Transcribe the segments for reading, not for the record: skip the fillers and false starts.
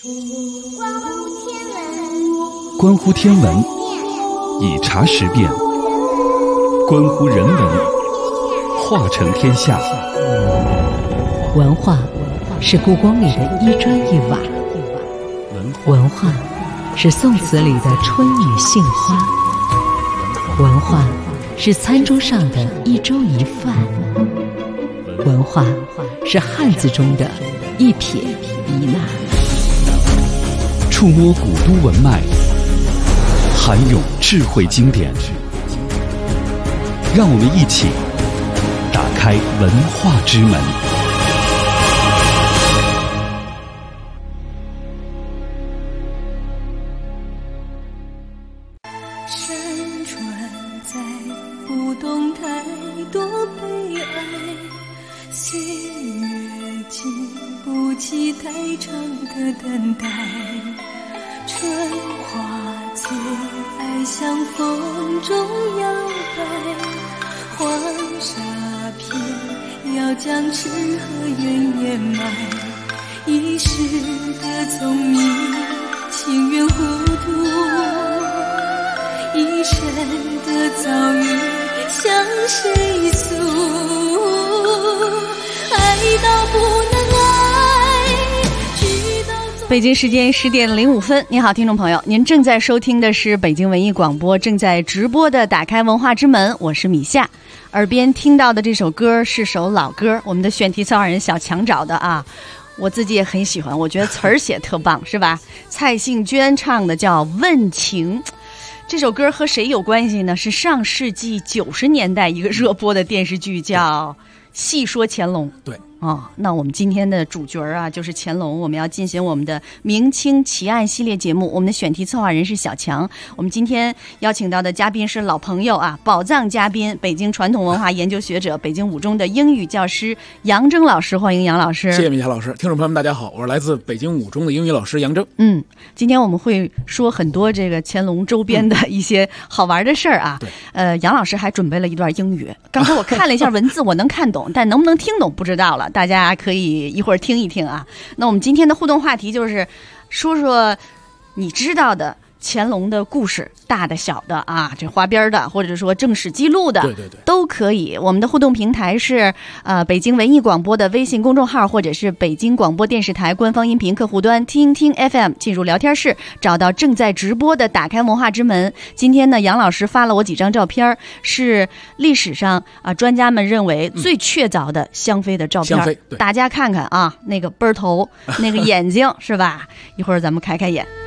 关乎天文，以茶识变；关乎人文，化成天下。 文化是故宫里的一砖一瓦，文化是宋词里的春雨杏花，文化是餐桌上的一粥一饭，文化是汉字中的一撇一捺。 触摸古都文脉，涵涌智慧经典，让我们一起打开文化之门。 山川在浮动，太多悲哀，岁月经不起太长的等待，春花最爱向风中摇摆，黄沙片要将痴和怨掩埋，一时的聪明情愿糊涂，一生的遭遇向谁诉？爱到不能爱，直到北京时间10点05分，你好，听众朋友，您正在收听的是北京文艺广播正在直播的打开文化之门，我是米夏。耳边听到的这首歌是首老歌，我们的选题策划人小强找的啊，我自己也很喜欢，我觉得词儿写特棒，是吧？蔡幸娟唱的叫《问情》。这首歌和谁有关系呢？是上世纪90年代一个热播的电视剧叫《戏说乾隆》。 对那我们今天的主角啊就是乾隆，我们要进行我们的明清奇案系列节目，我们的选题策划人是小强。我们今天邀请到的嘉宾是老朋友啊，宝藏嘉宾，北京传统文化研究学者，北京五中的英语教师杨铮老师，欢迎杨老师。 谢谢米夏老师。听众朋友们大家好，我是来自北京五中的英语老师杨铮。 今天我们会说很多这个乾隆周边的一些好玩的事儿啊。杨老师还准备了一段英语，刚才我看了一下文字，我能看懂，但能不能听懂不知道了，大家可以一会儿听一听啊。那我们今天的互动话题就是说说你知道的乾隆的故事，大的小的啊，这花边的或者说正史记录的， 对都可以。我们的互动平台是北京文艺广播的微信公众号，或者是北京广播电视台官方音频客户端听听 FM， 进入聊天室，找到正在直播的打开文化之门。今天呢，杨老师发了我几张照片，是历史上专家们认为最确凿的香妃的照片，大家看看啊，那个背头，那个眼睛是吧？一会儿咱们开开眼。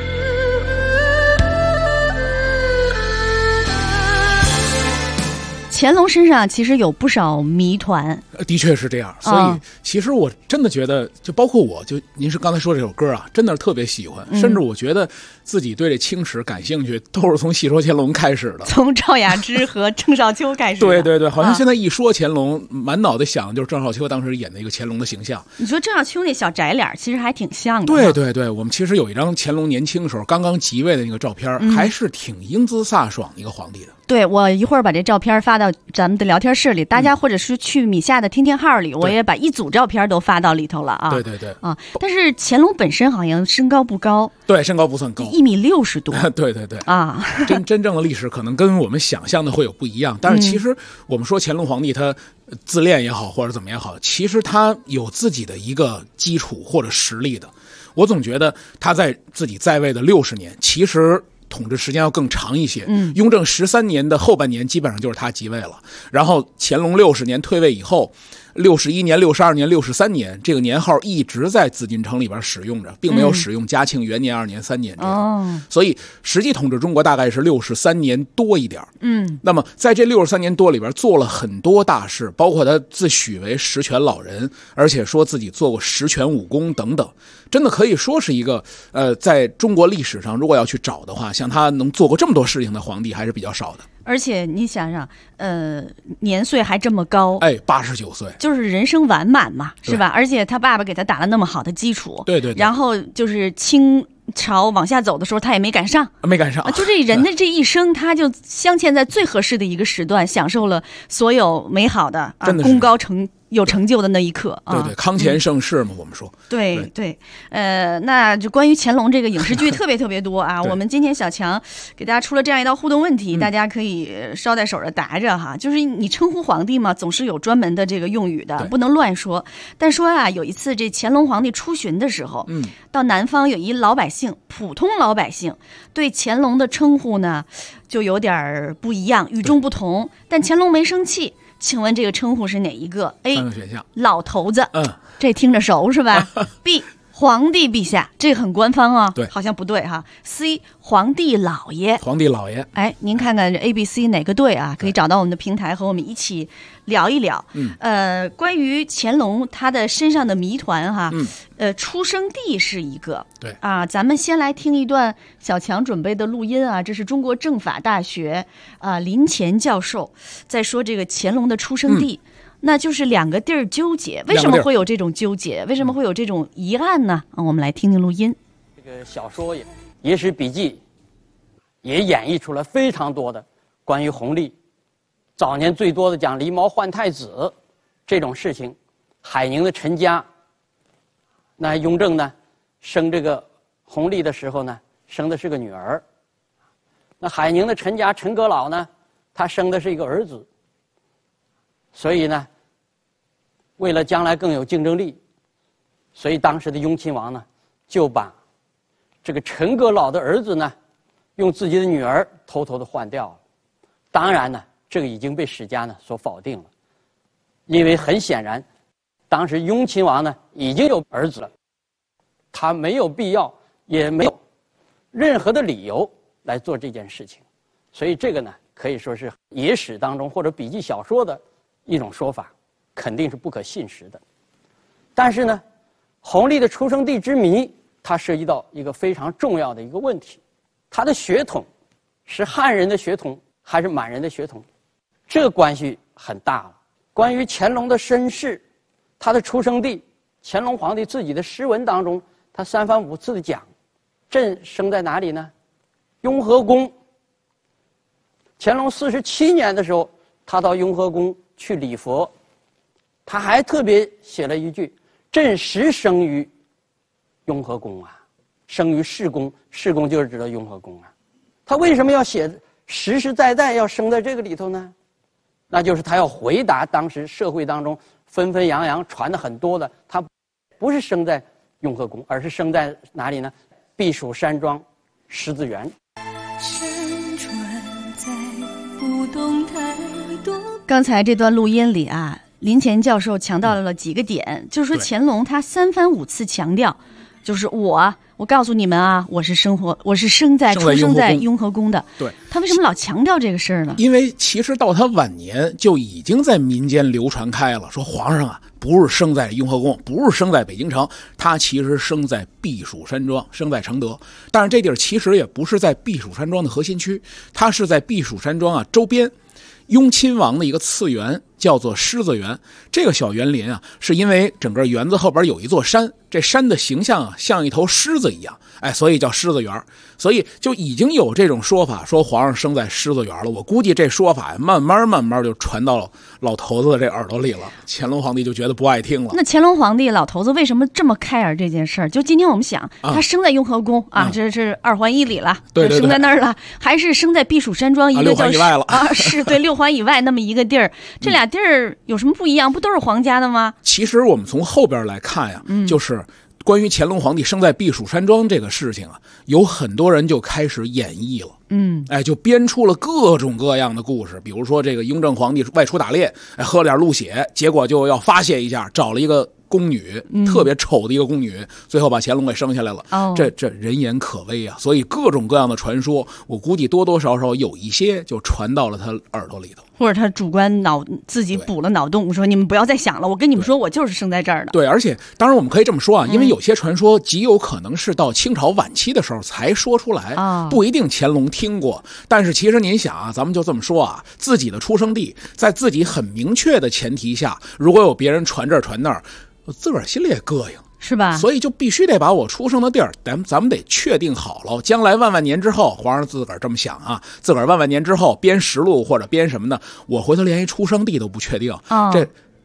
乾隆身上其实有不少谜团， 的确是这样。所以其实我真的觉得，就包括我，就您是刚才说这首歌啊，真的是特别喜欢，甚至我觉得自己对这清史感兴趣，都是从戏说乾隆开始的， 从赵雅芝和郑少秋开始的。 对，好像现在一说乾隆，满脑袋想的就是郑少秋当时演的一个乾隆的形象。 你说郑少秋那小窄脸其实还挺像的。 对，我们其实有一张乾隆年轻的时候刚刚即位的那个照片，还是挺英姿飒爽的一个皇帝的。 对，我一会儿把这照片发到咱们的聊天室里，大家或者是去米夏的听听号里，我也把一组照片都发到里头了啊。 对啊，但是乾隆本身好像身高不高， 对，身高不算高 ，1.60米多。 对啊，真正的历史可能跟我们想象的会有不一样，但是其实我们说乾隆皇帝他自恋也好，或者怎么也好，其实他有自己的一个基础或者实力的。我总觉得他在自己在位的60年，其实统治时间要更长一些。雍正13年的后半年基本上就是他即位了，然后乾隆60年退位以后，61年、62年、63年这个年号一直在紫禁城里边使用着，并没有使用嘉庆元年、2年、3年这样。所以实际统治中国大概是63年多一点。那么在这63年多里边做了很多大事，包括他自诩为十全老人，而且说自己做过十全武功等等，真的可以说是一个在中国历史上如果要去找的话，像他能做过这么多事情的皇帝还是比较少的。 而且你想想，年岁还这么高 ，89岁， 就是人生完满嘛，是吧？而且他爸爸给他打了那么好的基础， 对， 然后就是清朝往下走的时候，他也没赶上，就这人的这一生，他就镶嵌在最合适的一个时段，享受了所有美好的功高有成就的那一刻啊。 对，康乾盛世嘛，我们说。 对，那就关于乾隆这个影视剧特别多啊。我们今天小强给大家出了这样一道互动问题，大家可以捎带手的答着哈。就是你称呼皇帝嘛，总是有专门的这个用语的，不能乱说。但说啊，有一次这乾隆皇帝出巡的时候，到南方有一老百姓，普通老百姓对乾隆的称呼呢就有点不一样，与众不同。但乾隆没生气。请问这个称呼是哪一个 ？A. 3个选项， 老头子，这听着熟是吧？B. 皇帝陛下，这个很官方啊， 对， 好像不对哈。C. 皇帝老爷， 皇帝老爷， 哎，您看看这 A、B、C 哪个对啊？可以找到我们的平台和我们一起聊一聊。关于乾隆他的身上的谜团哈，出生地是一个， 对啊，咱们先来听一段小强准备的录音啊，这是中国政法大学林乾教授在说这个乾隆的出生地。那就是两个地儿纠结，为什么会有这种纠结？为什么会有这种疑案呢？我们来听听录音。 这个小说《野史笔记》也演绎出了非常多的关于弘历早年最多的讲狸猫换太子这种事情。海宁的陈家，那雍正呢生这个弘历的时候呢，生的是个女儿。那海宁的陈家陈阁老呢，他生的是一个儿子。所以呢，为了将来更有竞争力，所以当时的雍亲王呢，就把这个陈阁老的儿子呢，用自己的女儿偷偷的换掉了。当然呢，这个已经被史家呢所否定了，因为很显然，当时雍亲王呢已经有儿子了，他没有必要，也没有任何的理由来做这件事情。所以这个呢，可以说是野史当中或者笔记小说的一种说法，肯定是不可信实的。但是呢，弘历的出生地之谜，它涉及到一个非常重要的一个问题：他的血统是汉人的血统还是满人的血统？这个关系很大了。关于乾隆的身世，他的出生地，乾隆皇帝自己的诗文当中，他3番5次的讲，朕生在哪里呢？雍和宫。乾隆47年的时候，他到雍和宫去礼佛，他还特别写了一句：“朕实生于雍和宫啊，生于世宫，世宫就是指的雍和宫啊。”他为什么要写实实在在要生在这个里头呢？那就是他要回答当时社会当中纷纷扬扬传的很多的，他不是生在雍和宫，而是生在哪里呢？避暑山庄狮子园。 刚才这段录音里啊，林乾教授强调了几个点，就是说乾隆他3番5次强调，就是我告诉你们啊，我是出生在雍和宫的。 对， 他为什么老强调这个事儿呢？ 因为其实到他晚年就已经在民间流传开了，说皇上啊不是生在雍和宫，不是生在北京城，他其实生在避暑山庄，生在承德。但是这地儿其实也不是在避暑山庄的核心区，他是在避暑山庄周边。雍亲王的一个次园叫做狮子园，这个小园林是因为整个园子后边有一座山，这山的形象像一头狮子一样，所以叫狮子园。所以就已经有这种说法，说皇上生在狮子园了。我估计这说法慢慢就传到老头子的这耳朵里了，乾隆皇帝就觉得不爱听了。 那乾隆皇帝老头子为什么这么care这件事儿？就今天我们想，他生在雍和宫这是2环1里了， 对， 生在那儿了，还是生在避暑山庄一个叫 6环以外了是对6环以外那么一个地儿，这俩地儿有什么不一样？不都是皇家的吗？ 其实我们从后边来看就是关于乾隆皇帝生在避暑山庄这个事情有很多人就开始演绎了。就编出了各种各样的故事。比如说这个雍正皇帝外出打猎，喝了点鹿血，结果就要发泄一下，找了一个宫女，特别丑的一个宫女，最后把乾隆给生下来了。这人言可畏啊！所以各种各样的传说，我估计多多少少有一些就传到了他耳朵里头。 或者他主观自己补了脑洞，说你们不要再想了，我跟你们说，我就是生在这儿的。 对，而且当然我们可以这么说因为有些传说极有可能是到清朝晚期的时候才说出来，不一定乾隆听过。但是其实您想咱们就这么说自己的出生地，在自己很明确的前提下，如果有别人传这儿传那儿，自个儿心里也膈应。 是吧？ 所以就必须得把我出生的地儿，咱们得确定好了。将来万年之后，皇上自个儿这么想自个儿万年之后编实录或者编什么的，我回头连一出生地都不确定。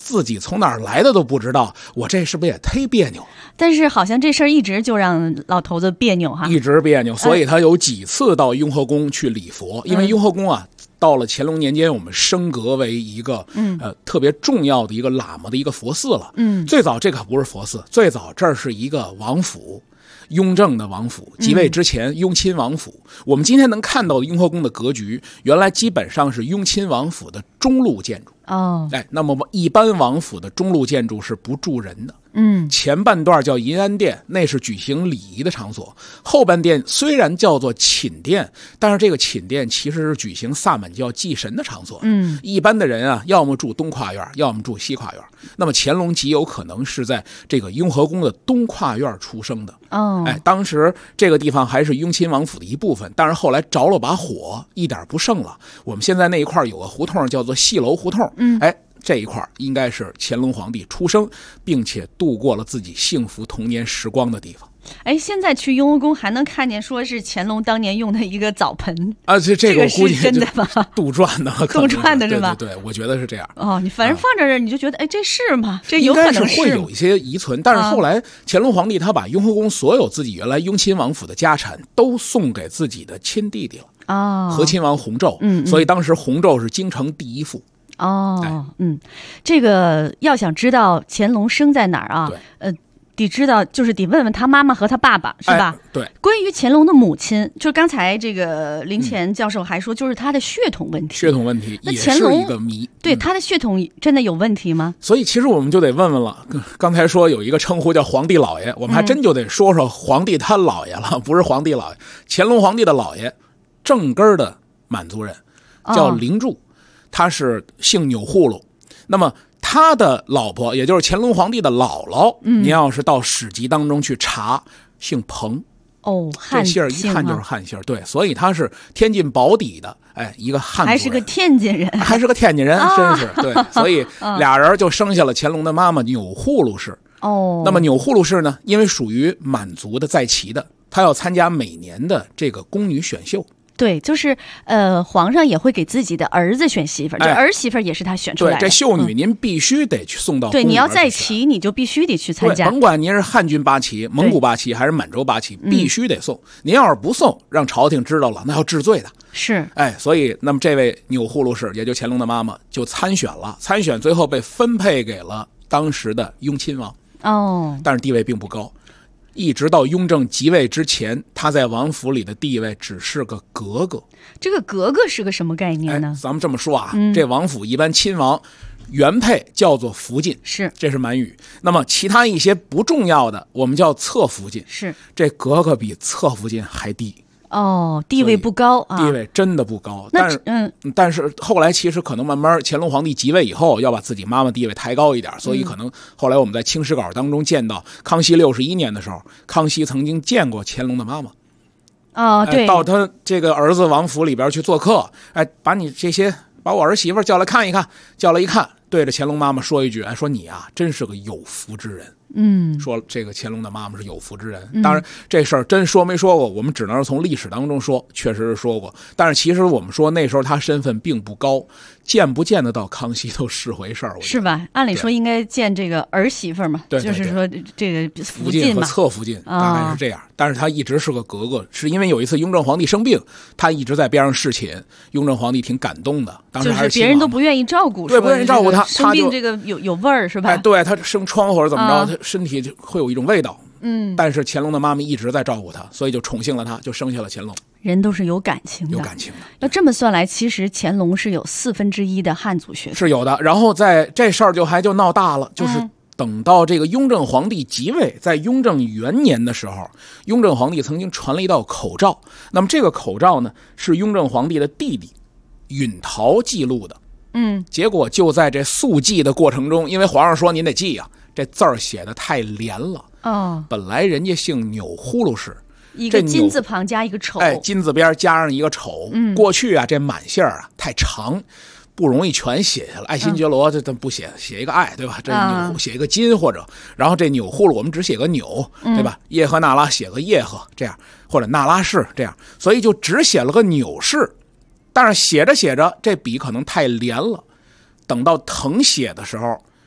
自己从哪儿来的都不知道，我这是不是也忒别扭？ 但是好像这事儿一直就让老头子别扭哈， 一直别扭，所以他有几次到雍和宫去礼佛，因为雍和宫啊，到了乾隆年间，我们升格为一个特别重要的一个喇嘛的一个佛寺了。最早这可不是佛寺，最早这是一个王府。雍正的王府即位之前，雍亲王府。我们今天能看到的雍和宫的格局，原来基本上是雍亲王府的中路建筑。那么一般王府的中路建筑是不住人的。前半段叫银安殿，那是举行礼仪的场所。后半殿虽然叫做寝殿，但是这个寝殿其实是举行萨满教祭神的场所。一般的人啊，要么住东跨院，要么住西跨院。那么乾隆极有可能是在这个雍和宫的东跨院出生的。当时这个地方还是雍亲王府的一部分，但是后来着了把火，一点不剩了。我们现在那一块有个胡同叫做戏楼胡同。这一块应该是乾隆皇帝出生并且度过了自己幸福童年时光的地方。 现在去雍和宫还能看见说是乾隆当年用的一个澡盆啊，这个我估计是真的吗？ 杜撰的， 杜撰的是吧？ 对，我觉得是这样。 你反正放这儿，你就觉得这是吗？这有可能应该是会有一些遗存，但是后来乾隆皇帝他把雍和宫所有自己原来雍亲王府的家产都送给自己的亲弟弟了。和亲王弘昼，所以当时弘昼是京城第一富。 这个要想知道乾隆生在哪儿啊？得知道，就是得问问他妈妈和他爸爸，是吧？ 对。 关于乾隆的母亲，就刚才这个林乾教授还说，就是他的血统问题。 血统问题也是一个谜。 对，他的血统真的有问题吗？ 所以其实我们就得问问了。刚才说有一个称呼叫皇帝老爷，我们还真就得说说皇帝他老爷了，不是皇帝老爷，乾隆皇帝的老爷，正根的满族人，叫灵柱。他是姓钮祜禄，那么他的老婆也就是乾隆皇帝的姥姥，您要是到史籍当中去查，姓彭。 汉姓这姓一看就是汉姓。对，所以他是天津宝坻的，一个汉族人， 还是个天津人， 真是对，所以俩人就生下了乾隆的妈妈钮祜禄氏。那么钮祜禄氏呢，因为属于满族的在旗的，他要参加每年的这个宫女选秀。 对，就是皇上也会给自己的儿子选媳妇儿，这儿媳妇儿也是他选出来的。 对，这秀女您必须得去送到宫里。 对，你要在旗，你就必须得去参加。 甭管您是汉军八旗、蒙古八旗还是满洲八旗，必须得送。您要是不送，让朝廷知道了，那要治罪的。 是， 所以那么这位钮祜禄氏，也就乾隆的妈妈，就参选了，参选最后被分配给了当时的雍亲王。但是地位并不高。一直到雍正即位之前，他在王府里的地位只是个格格。 这个格格是个什么概念呢？ 咱们这么说啊，这王府一般亲王原配叫做福晋，这是满语。那么其他一些不重要的，我们叫侧福晋，这格格比侧福晋还低。 地位不高啊， 地位真的不高。但是后来其实可能慢慢乾隆皇帝即位以后，要把自己妈妈地位抬高一点，所以可能后来我们在清史稿当中见到，康熙61年的时候，康熙曾经见过乾隆的妈妈。 对， 到他这个儿子王府里边去做客，把我儿媳妇叫来看一看，叫来一看，对着乾隆妈妈说一句，说你啊，真是个有福之人。说这个乾隆的妈妈是有福之人。当然这事儿真说没说过，我们只能是从历史当中说，确实是说过。但是其实我们说那时候他身份并不高，见不见得到康熙都是回事儿， 是吧？按理说应该见这个儿媳妇嘛，就是说这个福晋和侧福晋大概是这样。但是他一直是个格格，是因为有一次雍正皇帝生病，他一直在边上侍寝，雍正皇帝挺感动的。当时还就是别人都不愿意照顾， 对，不愿意照顾他， 生病这个有味儿是吧？ 对，他生疮或者怎么着，他身体就会有一种味道。但是乾隆的妈妈一直在照顾他，所以就宠幸了他，就生下了乾隆。 人都是有感情的，要这么算来，其实乾隆是有1/4的汉族血统， 是有的。然后在这事儿就闹大了，就是等到这个雍正皇帝即位，在雍正元年的时候，雍正皇帝曾经传了一道口诏。那么这个口诏呢，是雍正皇帝的弟弟允陶记录的。结果就在这速记的过程中，因为皇上说您得记啊，这字儿写的太连了。本来人家姓钮祜禄氏， 一个金字旁加一个丑， 金字边加上一个丑。过去啊，这满姓啊太长，不容易全写下来。爱新觉罗这不写一个爱，对吧？这钮写一个金，或者然后这钮祜禄我们只写个钮，对吧？叶赫那拉写个叶赫，这样，或者那拉氏这样，所以就只写了个钮氏。但是写着写着，这笔可能太连了，等到誊写的时候，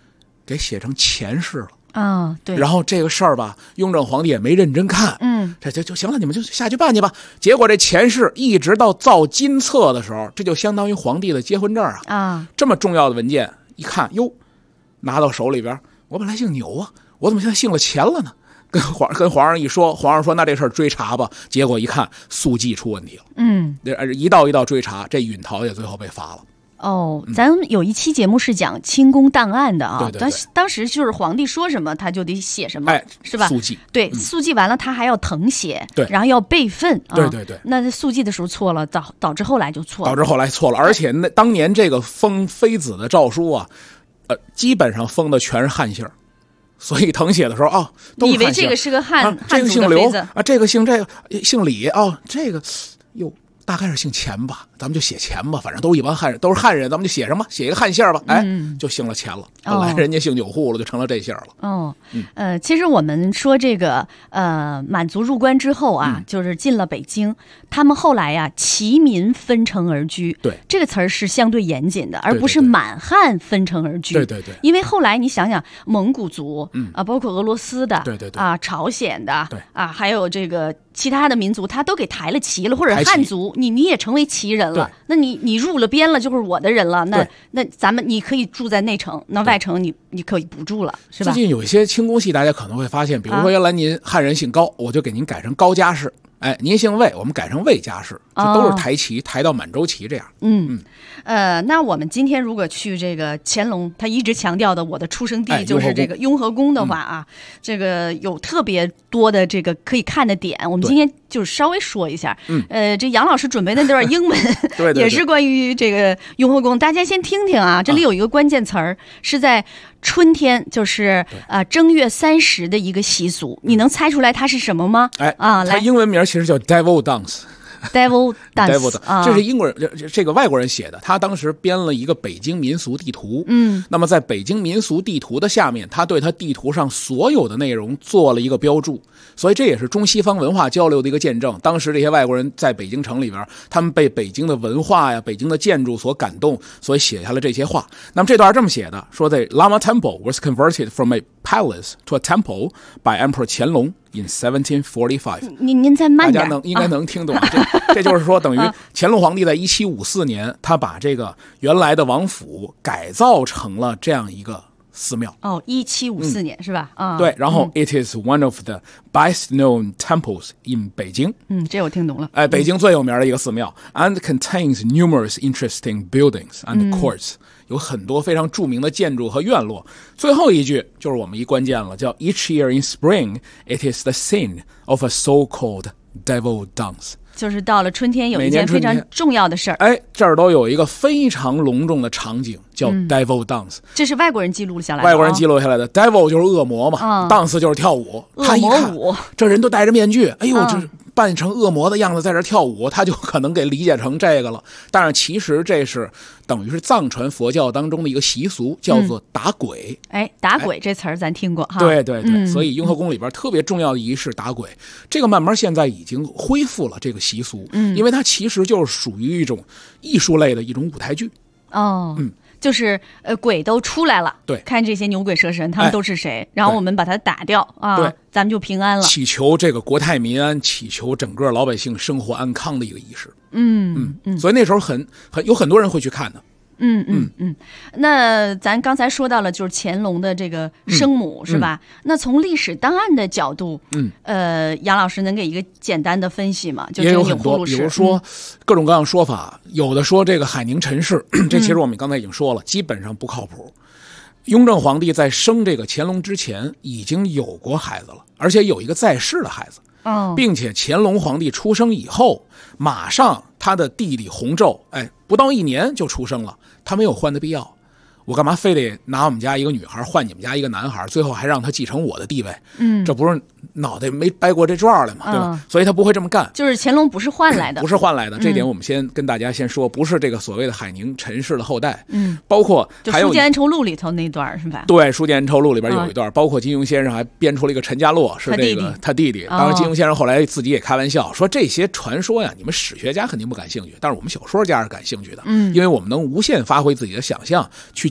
给写成前世了。 对。 然后这个事儿吧，雍正皇帝也没认真看，这就行了，你们就下去办去吧。结果这前世一直到造金册的时候，这就相当于皇帝的结婚证啊。这么重要的文件，一看哟，拿到手里边，我本来姓牛啊，我怎么现在姓了钱了呢？跟皇上一说，皇上说那这事儿追查吧。结果一看，速记出问题了。一道一道追查，这允陶也最后被罚了。 咱有一期节目是讲清宫档案的啊， 对， 当时就是皇帝说什么他就得写什么，是吧？ 速记， 对，速记完了他还要誊写， 对， 然后要备份， 对。 那速记的时候错了，导致后来就错了， 而且当年这个封妃子的诏书啊，基本上封的全是汉姓，所以誊写的时候都是汉姓， 以为这个是个汉这个姓刘这个姓姓李这个大概是姓钱吧，咱们就写钱吧，反正都是一帮汉人，都是汉人，咱们就写什么，写一个汉姓吧，就姓了钱了。本来人家姓钮祜了，就成了这姓了。 其实我们说这个满族入关之后啊，就是进了北京，他们后来呀齐民分城而居， 对， 这个词儿是相对严谨的，而不是满汉分城而居。 对， 因为后来你想想，蒙古族包括俄罗斯的， 对朝鲜的， 对还有这个其他的民族，他都给抬了旗了，或者汉族。你也成为旗人了，那你入了边了，就是我的人了。那咱们你可以住在内城，那外城你可以不住了，是吧？ 最近有一些清宫戏，大家可能会发现，比如说原来您汉人姓高，我就给您改成高家氏。您姓魏，我们改成魏家氏，这都是抬旗，抬到满洲旗这样。 那我们今天如果去这个乾隆，他一直强调的我的出生地就是这个雍和宫的话这个有特别多的这个可以看的点，我们今天就是稍微说一下。这杨老师准备的那段英文对也是关于这个雍和宫，大家先听听啊。这里有一个关键词儿是在春天，就是正月30的一个习俗，你能猜出来它是什么吗？ 它英文名其实叫 Devil Dance。Devil Dance， 这是英国人，这个外国人写的。他当时编了一个北京民俗地图，那么在北京民俗地图的下面，他对他地图上所有的内容做了一个标注，所以这也是中西方文化交流的一个见证。当时这些外国人在北京城里边，他们被北京的文化呀、北京的建筑所感动，所以写下了这些话。那么这段这么写的，说在 Lama Temple was converted from a palace to a temple by Emperor 乾隆in 1745。 您再慢点， 大家应该能听懂。这就是说，等于乾隆皇帝在1754年，他把这个原来的王府改造成了这样一个寺庙。 1754年是吧？ 对。然后 it is one of the best known temples in 北京。 这我听懂了。 北京最有名的一个寺庙 ，and contains numerous interesting buildings and courts。有很多非常著名的建筑和院落。最后一句就是我们一关键了，叫 Each year in spring, it is the scene of a so-called devil dance。 就是到了春天有一件非常重要的事儿。 这儿都有一个非常隆重的场景，叫 devil dance。 这是外国人记录下来的。 外国人记录下来的 devil 就是恶魔嘛，dance 就是跳舞。 恶魔舞， 这人都戴着面具，这扮成恶魔的样子在这跳舞，他就可能给理解成这个了。但是其实这是等于是藏传佛教当中的一个习俗，叫做打鬼。 打鬼这词儿咱听过哈。 对，所以雍和宫里边特别重要的仪式打鬼，这个慢慢现在已经恢复了这个习俗，因为它其实就是属于一种艺术类的一种舞台剧。 就是鬼都出来了， 对， 看这些牛鬼蛇神他们都是谁，然后我们把它打掉对， 咱们就平安了， 祈求这个国泰民安，祈求整个老百姓生活安康的一个仪式。所以那时候有很多人会去看的。 那咱刚才说到了，就是乾隆的这个生母是吧？那从历史档案的角度，杨老师能给一个简单的分析吗？就也有很多，比如说各种各样说法，有的说这个海宁陈氏，这其实我们刚才已经说了，基本上不靠谱。雍正皇帝在生这个乾隆之前已经有过孩子了，而且有一个在世的孩子。并且乾隆皇帝出生以后，马上他的弟弟弘昼，不到1年就出生了，他没有换的必要。我干嘛非得拿我们家一个女孩换你们家一个男孩，最后还让他继承我的地位？这不是脑袋没掰过这转来嘛，对吧？所以他不会这么干。 就是乾隆不是换来的， 不是换来的，这点我们先跟大家先说，不是这个所谓的海宁陈氏的后代。包括还有《书剑恩仇录》里头那段是吧？ 对，《书剑恩仇录》里边有一段，包括金庸先生还编出了一个陈家洛，是这个他弟弟。当然，金庸先生后来自己也开玩笑说，这些传说呀，你们史学家肯定不感兴趣，但是我们小说家是感兴趣的，因为我们能无限发挥自己的想象，去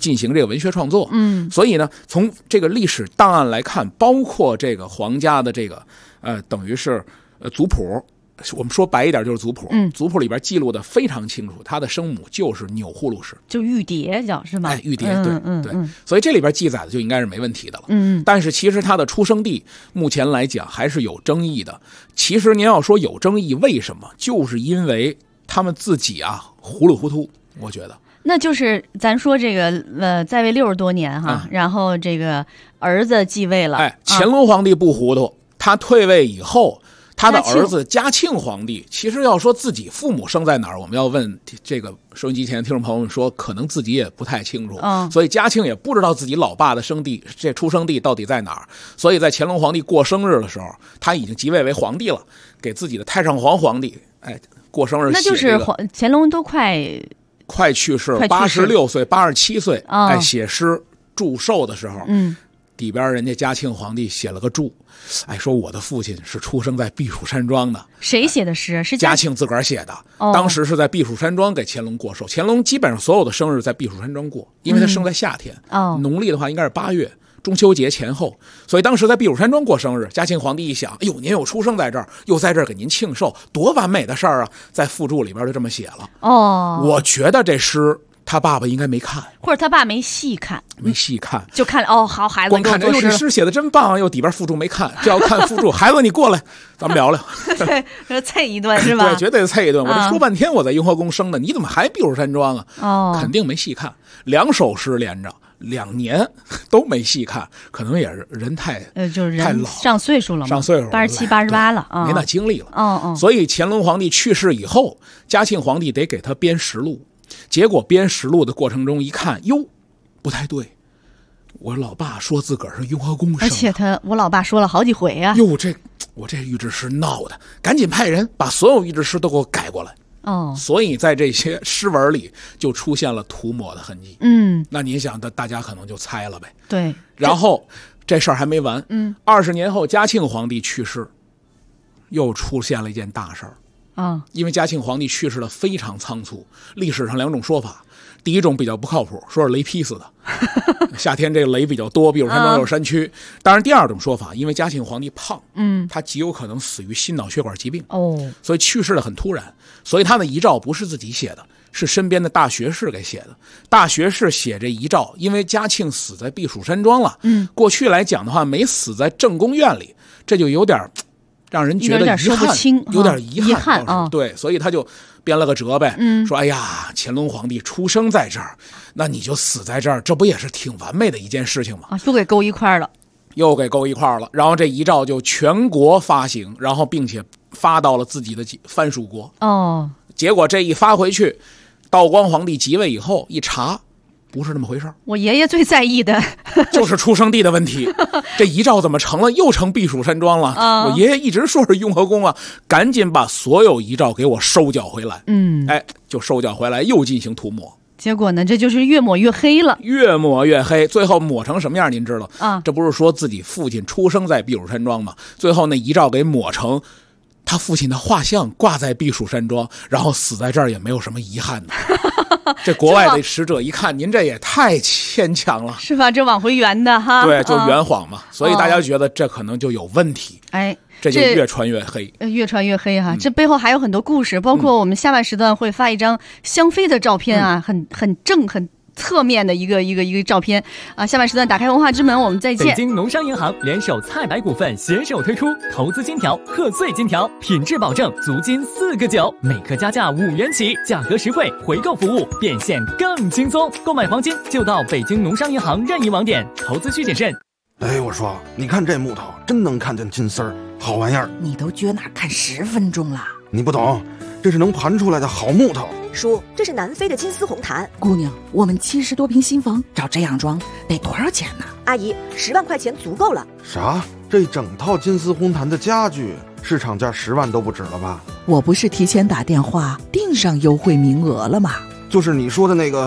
进行这个文学创作。所以呢，从这个历史档案来看，包括这个皇家的这个等于是族谱。我们说白一点就是族谱，族谱里边记录的非常清楚，他的生母就是钮祜禄氏， 就玉蝶叫是吗？ 哎，玉蝶，对，所以这里边记载的就应该是没问题的了。但是其实他的出生地目前来讲还是有争议的。其实您要说有争议，为什么？就是因为他们自己啊糊里糊涂，我觉得。 那就是咱说这个在位60多年哈，然后这个儿子继位了。 哎，乾隆皇帝不糊涂，他退位以后。他的儿子嘉庆皇帝，其实要说自己父母生在哪儿，我们要问这个收音机前的听众朋友们说，可能自己也不太清楚，所以嘉庆也不知道自己老爸的出生地到底在哪儿。所以在乾隆皇帝过生日的时候，他已经即位为皇帝了，给自己的太上皇帝过生日， 那就是乾隆都快去世了，86岁、87岁，写诗祝寿的时候，里边人家嘉庆皇帝写了个注，说我的父亲是出生在避暑山庄的。 谁写的诗？是嘉庆自个儿写的。当时是在避暑山庄给乾隆过寿，乾隆基本上所有的生日在避暑山庄过，因为他生在夏天，农历的话应该是8月，中秋节前后，所以当时在避暑山庄过生日。嘉庆皇帝一想，哎呦，您又出生在这儿，又在这儿给您庆寿，多完美的事儿啊！在附注里边就这么写了。我觉得这诗他爸爸应该没看， 或者他爸没细看，就看好孩子光看这诗写的真棒，又底边附注没看，这要看附注，孩子你过来，咱们聊聊。 对，菜一顿是吧？ 对，绝对菜一顿。我这说半天我在雍和宫生的，你怎么还避暑山庄啊？肯定没细看，2首诗连着2年都没细看，可能也是人太老， 上岁数了嘛，87、88了没那精力了。所以乾隆皇帝去世以后，嘉庆皇帝得给他编实录。结果编实录的过程中一看，哟，不太对，我老爸说自个儿是雍和宫生的， 而且我老爸说了好几回啊。 哟，我这御制诗闹的，赶紧派人把所有御制诗都给我改过来。所以在这些诗文里就出现了涂抹的痕迹。那您想，大家可能就猜了呗。 对。 然后这事儿还没完。20年后，嘉庆皇帝去世，又出现了一件大事儿。因为嘉庆皇帝去世的非常仓促，历史上2种说法。第一种比较不靠谱，说是雷劈死的，夏天这个雷比较多，避暑山庄有山区。当然，第2种说法，因为嘉庆皇帝胖，他极有可能死于心脑血管疾病，所以去世的很突然。所以他的遗诏不是自己写的，是身边的大学士给写的。大学士写这遗诏，因为嘉庆死在避暑山庄了，过去来讲的话，没死在正宫院里，这就有点让人觉得遗憾，有点遗憾啊。对，所以他就编了个折呗，说哎呀，乾隆皇帝出生在这儿，那你就死在这儿，这不也是挺完美的一件事情吗？ 又给勾一块了， 然后这遗诏就全国发行，然后并且发到了自己的藩属国。结果这一发回去，道光皇帝即位以后一查，不是那么回事。 我爷爷最在意的就是出生地的问题。这遗诏怎么成了又成避暑山庄了？我爷爷一直说是雍和宫啊，赶紧把所有遗诏给我收缴回来。就收缴回来，又进行涂抹。 结果呢，这就是越抹越黑了， 越抹越黑，最后抹成什么样您知道？这不是说自己父亲出生在避暑山庄吗？最后那遗诏给抹成他父亲的画像挂在避暑山庄，然后死在这儿也没有什么遗憾的。这国外的使者一看，您这也太牵强了， 是吧？这往回圆的哈， 对，就圆谎嘛。所以大家觉得这可能就有问题。这就越传越黑， 越传越黑哈。这背后还有很多故事，包括我们下半时段会发一张香妃的照片啊，很侧面的一个照片啊。下半时段打开文化之门，我们再见。 北京农商银行联手菜百股份携手推出投资金条、贺岁金条，品质保证，足金4个9，每克加价5元起，价格实惠，回购服务变现更轻松。购买黄金就到北京农商银行任意网点，投资需谨慎。 我说，你看这木头，真能看见金丝儿，好玩意儿。 你都撅那看10分钟了， 你不懂，这是能盘出来的好木头。 叔，这是南非的金丝红檀。 姑娘，我们70多平新房找这样装得多少钱呢？ 阿姨，10万块钱足够了。 啥？这整套金丝红檀的家具市场价10万都不止了吧？ 我不是提前打电话订上优惠名额了吗？ 就是你说的那个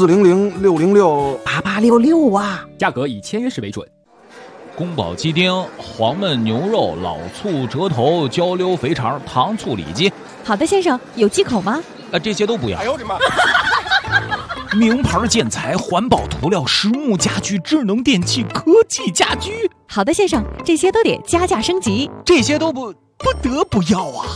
400-606-8866啊， 价格以签约时为准。 宫保鸡丁、黄焖牛肉、老醋折头、焦溜肥肠、糖醋里脊。 好的，先生，有忌口吗？ 这些都不要。 哎呦我的妈！ 名牌建材、环保涂料、实木家具、智能电器、科技家居。 好的，先生，这些都得加价升级， 这些都不得不要啊！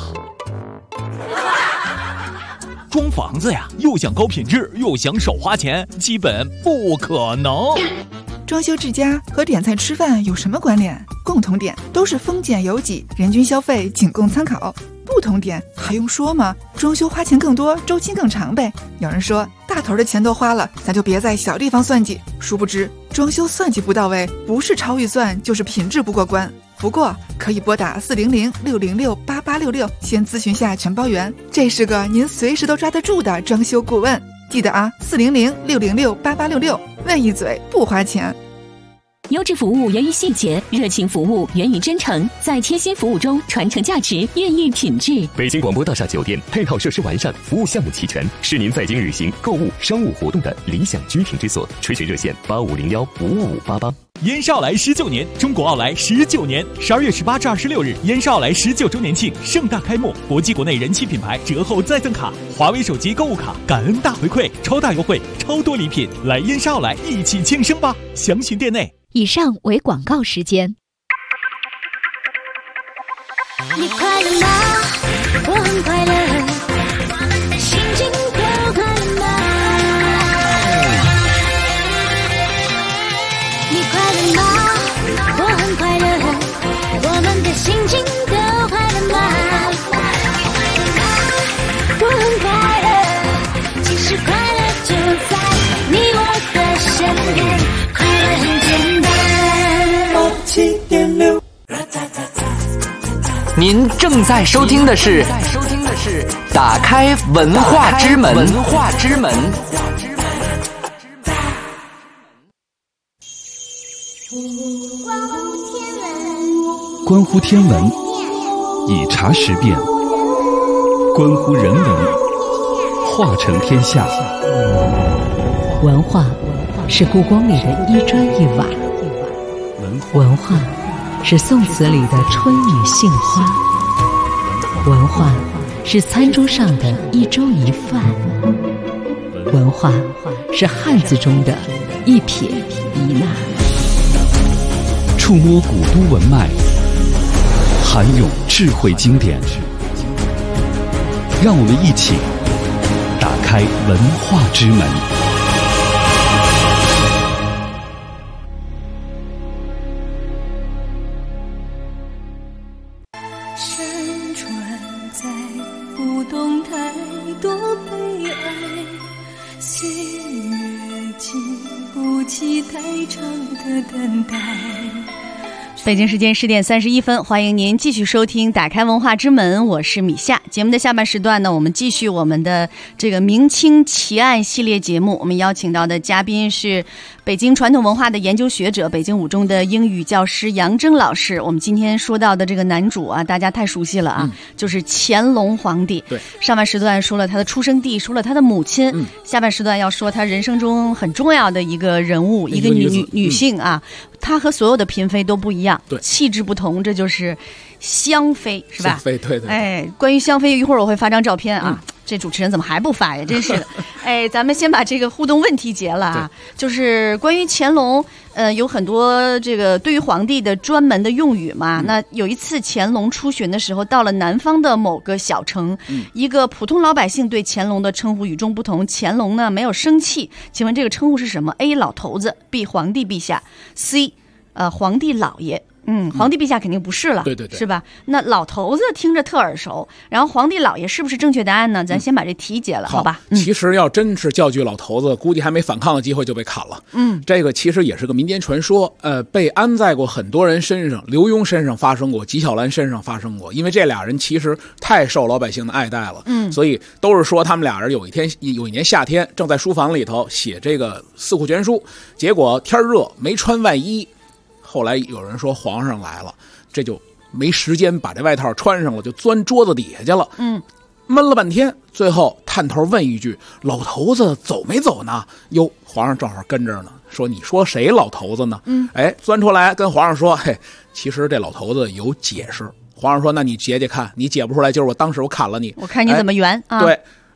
装房子呀，又想高品质，又想少花钱，基本不可能。 装修治家和点菜吃饭有什么关联？共同点都是丰俭由己，人均消费仅供参考。不同点还用说吗？装修花钱更多，周期更长呗。有人说大头的钱都花了，咱就别在小地方算计。殊不知装修算计不到位，不是超预算就是品质不过关。不过可以拨打400-606-8866，先咨询下全包圆，这是个您随时都抓得住的装修顾问。记得啊，400-606-8866，问一嘴不花钱。 优质服务源于细节，热情服务源于真诚，在贴心服务中传承价值，孕育品质。 北京广播大厦酒店配套设施完善，服务项目齐全，是您在京旅行、购物、商务活动的理想居品之所。垂询热线8501-55588。 燕少来19年，中国奥莱19年，12月18至26日，燕少来19周年庆盛大开幕，国际国内人气品牌折后再赠卡，华为手机购物卡，感恩大回馈，超大优惠，超多礼品，来燕少来一起庆生吧！详询店内。 以上为广告时间。 你快乐吗？我很快乐，心情都快乐吗？你快乐吗？我很快乐，我们的心情都快乐吗？我很快乐，其实快乐就在你我的身边，快乐很简单。87.6。 您正在收听的是打开文化之门。 关乎天文，以察时变；关乎人文，化成天下。 文化是故宫里的一砖一瓦，文化是宋词里的春雨杏花，文化是餐桌上的一粥一饭，文化是汉字中的一撇一捺。 触摸古都文脉，涵咏智慧经典，让我们一起打开文化之门。 山川在不动太多悲哀，岁月经不起太长的等待。 北京时间10点31分，欢迎您继续收听打开文化之门，我是米夏。节目的下半时段呢，我们继续我们的这个明清奇案系列节目。我们邀请到的嘉宾是北京传统文化的研究学者，北京五中的英语教师杨铮老师。我们今天说到的这个男主啊，大家太熟悉了啊，就是乾隆皇帝。 对， 上半时段说了他的出生地，说了他的母亲，下半时段要说他人生中很重要的一个人物，一个女性啊。她和所有的嫔妃都不一样， 对， 气质不同，这就是香妃，是吧？ 香妃，对对。 哎，关于香妃，一会儿我会发张照片啊。这主持人怎么还不发呀？真是的。哎，咱们先把这个互动问题结了啊。就是关于乾隆，有很多这个对于皇帝的专门的用语嘛。那有一次乾隆出巡的时候，到了南方的某个小城，一个普通老百姓对乾隆的称呼与众不同。乾隆呢没有生气，请问这个称呼是什么 ？A. 老头子 ，B. 皇帝陛下 ，C. 皇帝老爷。皇帝陛下肯定不是了， 对对对， 是吧？那老头子听着特耳熟，然后皇帝老爷是不是正确答案呢？咱先把这题解了，好吧？ 其实要真是教育老头子，估计还没反抗的机会就被砍了。这个其实也是个民间传说，被安在过很多人身上，刘墉身上发生过，纪晓岚身上发生过，因为这俩人其实太受老百姓的爱戴了，所以都是说他们俩人有一年夏天正在书房里头写这个四库全书，结果天热没穿外衣。后来有人说皇上来了，这就没时间把这外套穿上了，就钻桌子底下去了。闷了半天，最后探头问一句：“老头子走没走呢？”哟，皇上正好跟着呢，说：“你说谁老头子呢？”钻出来跟皇上说：“嘿，其实这老头子有解释。”皇上说：“那你解解看，你解不出来，就是我当时我砍了你， 我看你怎么圆啊。” 对。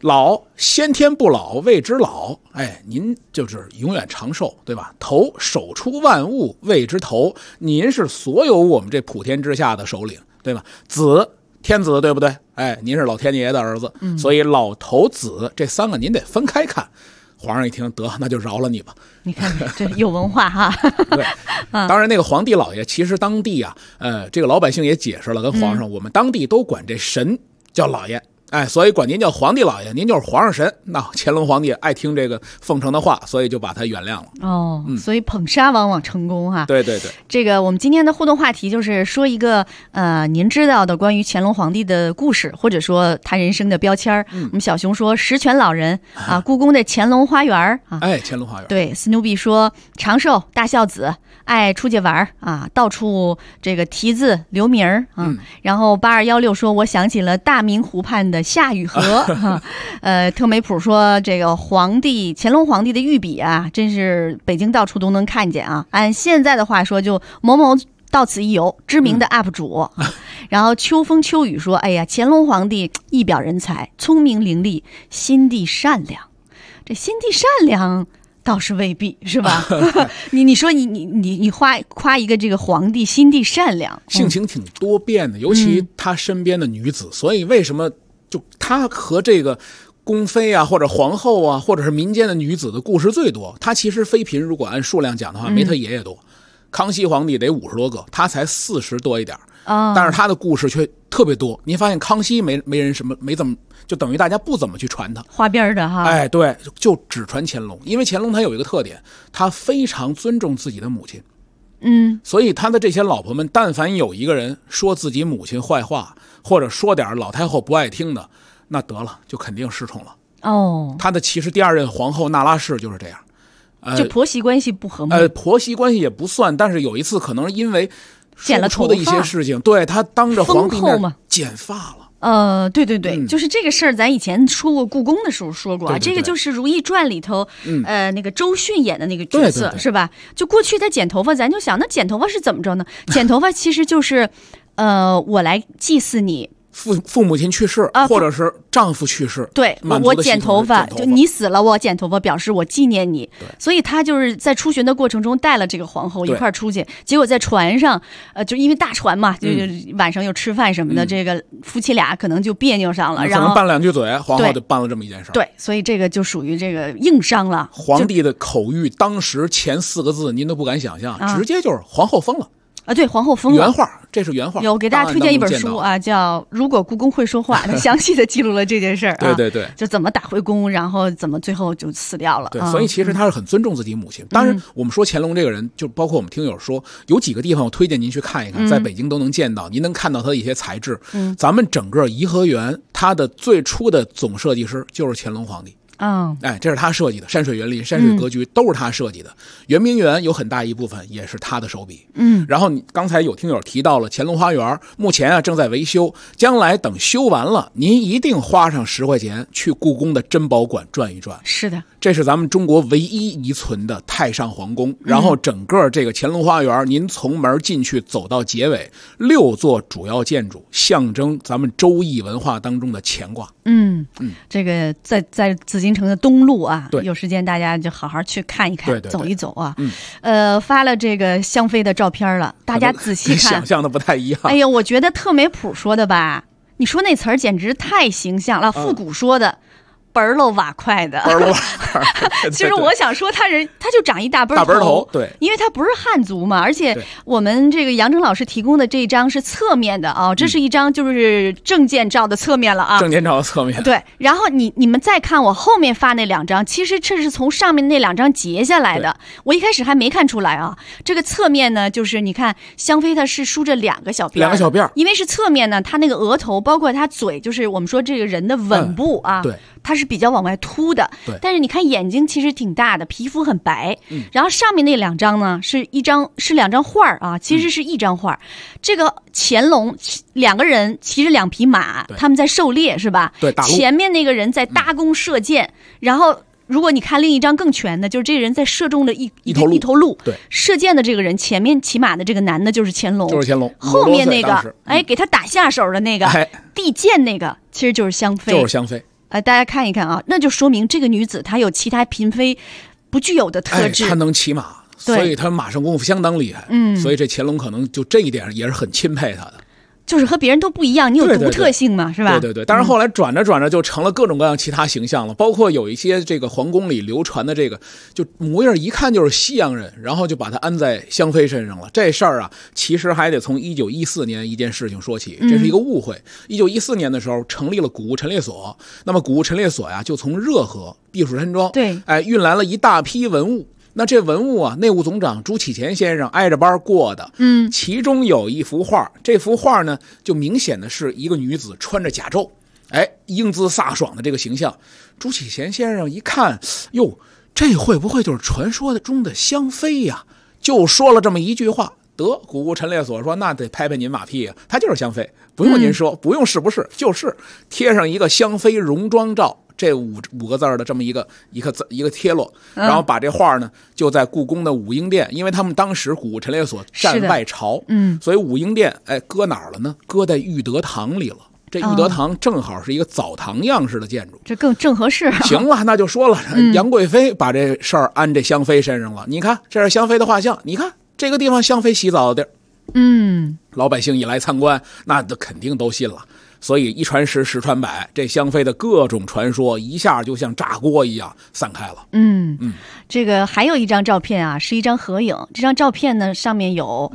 老先天不老谓之老，哎，您就是永远长寿，对吧？头手出万物谓之头，您是所有我们这普天之下的首领，对吧？子天子，对不对？哎，您是老天爷的儿子，所以老头子这3个您得分开看。皇上一听，得，那就饶了你吧。 你看这有文化哈。 对，当然那个皇帝老爷，其实当地啊，这个老百姓也解释了，跟皇上，我们当地都管这神叫老爷。哎，所以管您叫皇帝老爷，您就是皇上神。那乾隆皇帝爱听这个奉承的话，所以就把他原谅了。 哦，所以捧杀往往成功哈。 对对对， 这个我们今天的互动话题就是说一个您知道的关于乾隆皇帝的故事，或者说他人生的标签。我们小熊说十全老人啊，故宫的乾隆花园啊。 哎，乾隆花园。 对，斯努比说长寿大孝子，爱出去玩啊，到处这个题字留名啊。然后8216说，我想起了大明湖畔的夏雨荷。特美普说，这个乾隆皇帝的御笔啊，真是北京到处都能看见啊。按现在的话说，就某某到此一游，知名的 UP 主。然后秋风秋雨说，哎呀，乾隆皇帝一表人才，聪明伶俐，心地善良。这心地善良倒是未必是吧？你说你夸一个这个皇帝心地善良， 性情挺多变的，尤其他身边的女子，所以为什么就他和这个宫妃啊，或者皇后啊，或者是民间的女子的故事最多？他其实妃嫔如果按数量讲的话，没他爷爷多。康熙皇帝得50多个，他才40多一点。但是他的故事却特别多。您发现康熙没怎么，就等于大家不怎么去传他花边的哈。 哎，对，就只传乾隆，因为乾隆他有一个特点，他非常尊重自己的母亲。所以他的这些老婆们，但凡有一个人说自己母亲坏话，或者说点老太后不爱听的，那得了，就肯定失宠了。 哦， 他的其实第2任皇后那拉氏就是这样。 就婆媳关系不和睦。 婆媳关系也不算，但是有一次可能因为剪了头发的一些事情，对，他当着皇帝面剪发了。 对对对，就是这个事儿，咱以前说过，故宫的时候说过啊。这个就是《如懿传》里头，那个周迅演的那个角色，是吧？就过去他剪头发，咱就想，那剪头发是怎么着呢？剪头发其实就是，我来祭祀你。 父母亲去世，或者是丈夫去世， 对，我剪头发，就你死了，我剪头发表示我纪念你。所以他就是在出巡的过程中带了这个皇后一块出去，结果在船上，就因为大船嘛，就是晚上又吃饭什么的，这个夫妻俩可能就别扭上了，然后可能拌2句嘴，皇后就办了这么一件事。 对，所以这个就属于这个硬伤了。 皇帝的口谕，当时前4个字您都不敢想象，直接就是皇后疯了。 对，皇后疯了。 原话，这是原话。 有给大家推荐一本书啊，叫《如果故宫会说话》，它详细的记录了这件事儿。 对对对， 就怎么打回宫，然后怎么最后就死掉了。 对，所以其实他是很尊重自己母亲。当然，我们说乾隆这个人，就包括我们听友说，有几个地方我推荐您去看一看，在北京都能见到，您能看到他的一些材质。咱们整个颐和园，它的最初的总设计师就是乾隆皇帝。哎，这是他设计的，山水园林、山水格局都是他设计的。圆明园有很大一部分也是他的手笔。然后你刚才有听友提到了乾隆花园，目前正在维修，将来等修完了，您一定花上10块钱去故宫的珍宝馆转一转。 是的， 这是咱们中国唯一遗存的太上皇宫。然后整个这个乾隆花园，您从门进去走到结尾，6座主要建筑象征咱们周易文化当中的乾卦。 这个在紫禁城的东路啊， 对， 有时间大家就好好去看一看， 对， 走一走啊。发了这个香妃的照片了，大家仔细看， 想象的不太一样。 哎呀，我觉得特美普说的吧，你说那词儿简直太形象了。复古说的。本儿喽瓦块的，其实我想说他就长一大本头， 对， 因为他不是汉族嘛，而且我们这个杨征老师提供的这一张是侧面的啊，这是一张就是证件照的侧面了啊， 证件照的侧面。 对，然后你们再看我后面发那2张，其实这是从上面那2张截下来的，我一开始还没看出来啊。这个侧面呢，就是你看香妃她是梳着2个小辫，因为是侧面呢，她那个额头包括她嘴，就是我们说这个人的吻部啊， 对。 它是比较往外凸的，但是你看眼睛其实挺大的，皮肤很白。然后上面那2张呢，是2张画啊，其实是一张画。这个乾隆2个人骑着2匹马，他们在狩猎是吧？ 对， 前面那个人在搭弓射箭，然后如果你看另一张更全的，就是这个人在射中的一头鹿。 对， 射箭的这个人，前面骑马的这个男的就是乾隆，后面那个给他打下手的那个递剑那个，其实就是香妃。 大家看一看啊，那就说明这个女子她有其他嫔妃不具有的特质。 她能骑马，所以她马上功夫相当厉害。所以这乾隆可能就这一点也是很钦佩她的。 就是和别人都不一样，你有独特性嘛，是吧？ 对。当然后来转着转着就成了各种各样其他形象了，包括有一些这个皇宫里流传的这个，就模样一看就是西洋人，然后就把他安在香妃身上了。这事儿啊，其实还得从1914年一件事情说起，这是一个误会。1914年的时候成立了古物陈列所，那么古物陈列所呀，就从热河避暑山庄运来了一大批文物。那这文物啊，内务总长朱启潜先生挨着班过的，其中有一幅画，这幅画呢，就明显的是一个女子穿着甲胄，英姿飒爽的这个形象。朱启潜先生一看，哟，这会不会就是传说中的香妃呀？就说了这么一句话。得，古物陈列所说，那得拍拍您马屁啊，她就是香妃，不用您说，不用是不是，就是贴上一个香妃戎装照。这五个字的这么一个贴落，然后把这画呢就在故宫的武英殿，因为他们当时古物陈列所占外朝，所以武英殿搁哪儿了呢？搁在裕德堂里了。这裕德堂正好是一个澡堂样式的建筑， 这更正合适啊。 行了，那就说了，杨贵妃把这事儿安这香妃身上了。你看，这是香妃的画像，你看这个地方香妃洗澡的地儿，老百姓一来参观，那肯定都信了。所以一传十，十传百，这香妃的各种传说一下就像炸锅一样散开了。 这个还有一张照片啊，是一张合影。这张照片呢，上面有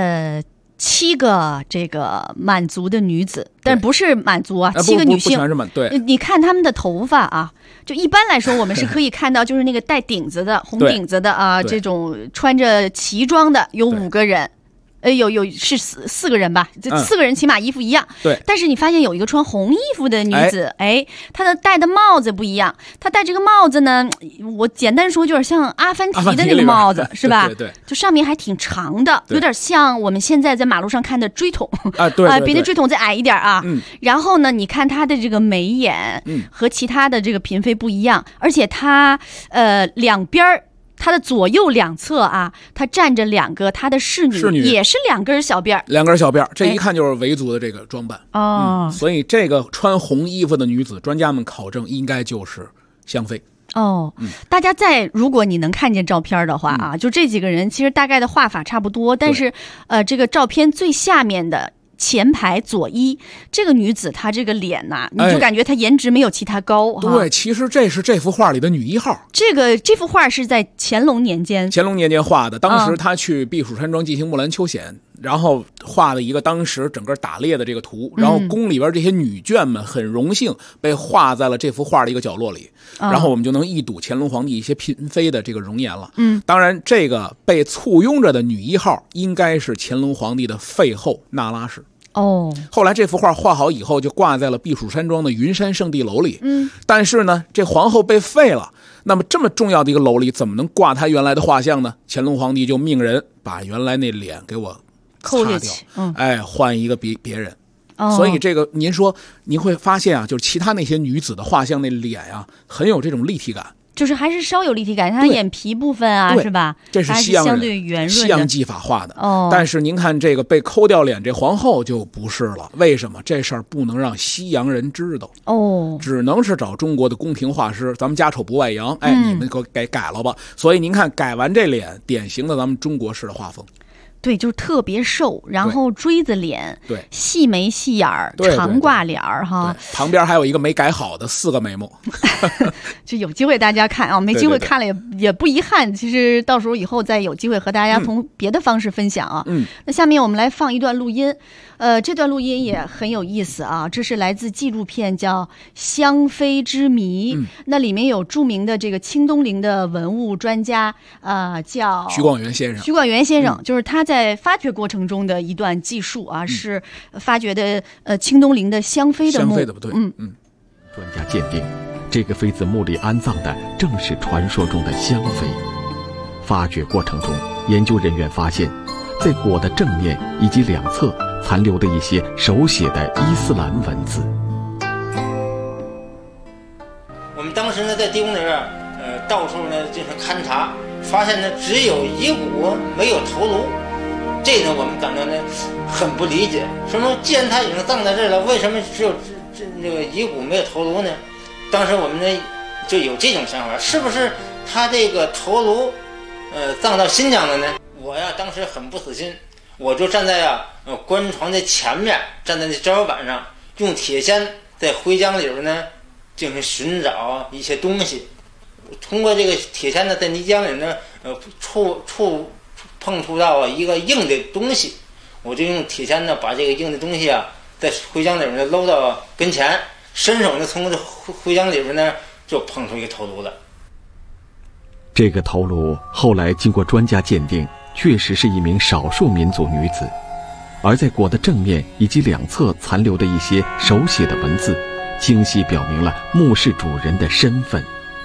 7个这个满族的女子，但不是满族啊，7个女性。 对， 你看她们的头发啊，就一般来说我们是可以看到，就是那个带顶子的红顶子的啊，这种穿着旗装的有5个人。有是4个人吧，这4个人起码衣服一样。 对， 但是你发现有一个穿红衣服的女子，她的戴的帽子不一样。她戴这个帽子呢，我简单说就是像阿凡提的那个帽子，是吧？ 对， 就上面还挺长的，有点像我们现在在马路上看的锥筒比那锥筒再矮一点啊。然后呢，你看她的这个眉眼和其他的这个嫔妃不一样，而且她两边他的左右两侧啊，他站着2个他的侍女，也是2根小辫 ，2根小辫，这一看就是维族的这个装扮所以这个穿红衣服的女子，专家们考证应该就是香妃。 大家如果你能看见照片的话啊，就这几个人其实大概的画法差不多，但是这个照片最下面的前排左一这个女子，她这个脸呐，你就感觉她颜值没有其他高。 对，其实这是这幅画里的女1号。 这幅画是在乾隆年间画的，当时她去避暑山庄进行木兰秋显，然后画了一个当时整个打猎的这个图，然后宫里边这些女眷们很荣幸被画在了这幅画的一个角落里，然后我们就能一睹乾隆皇帝一些嫔妃的这个容颜了。当然这个被簇拥着的女1号应该是乾隆皇帝的废后那拉氏。后来这幅画画好以后就挂在了避暑山庄的云山圣地楼里。但是呢，这皇后被废了，那么这么重要的一个楼里怎么能挂她原来的画像呢？乾隆皇帝就命人把原来那脸给我扣下去， 换一个别人。所以这个您说您会发现啊，就是其他那些女子的画像那脸啊，很有这种立体感。 就是还是稍有立体感，它眼皮部分啊，是吧？ 这是西洋人， 相对圆润的西洋技法画的。但是您看这个被抠掉脸这皇后就不是了，为什么？这事儿不能让西洋人知道只能是找中国的宫廷画师，咱们家丑不外扬，你们给改了吧。所以您看改完这脸，典型的咱们中国式的画风。 对，就是特别瘦，然后锥子脸， 对， 细眉细眼儿，长挂脸儿哈。 旁边还有一个没改好的4个眉毛。 就有机会大家看啊，没机会看了也不遗憾。其实到时候以后再有机会和大家从别的方式分享啊。那下面我们来放一段录音，这段录音也很有意思啊。这是来自纪录片叫《香妃之谜》，那里面有著名的这个清东陵的文物专家，叫徐广元先生。 徐广元先生就是他在发掘过程中的一段记述啊，是发掘的清东陵的香妃的墓。 对， 专家鉴定，这个妃子墓里安葬的正是传说中的香妃。发掘过程中，研究人员发现，在椁的正面以及2侧残留的一些手写的伊斯兰文字。 我们当时呢在地宫里边，到处呢进行勘察，发现呢只有遗骨没有头颅。这呢我们感到呢很不理解，说既然他已经葬在这儿了，为什么只有那个遗骨没有头颅呢？ 当时我们呢就有这种想法，是不是他这个头颅葬到新疆了呢？我呀当时很不死心，我就站在棺床的前面，站在那碉堡板上，用铁锨在灰浆里边呢进行寻找一些东西。通过这个铁锨呢，在泥浆里呢碰触到一个硬的东西，我就用铁锨呢把这个硬的东西在灰浆里边呢搂到跟前，伸手呢从这灰浆里边呢就碰出一个头颅了。 这个头颅后来经过专家鉴定，确实是一名少数民族女子，而在椁的正面以及两侧残留的一些手写的文字，清晰表明了墓室主人的身份。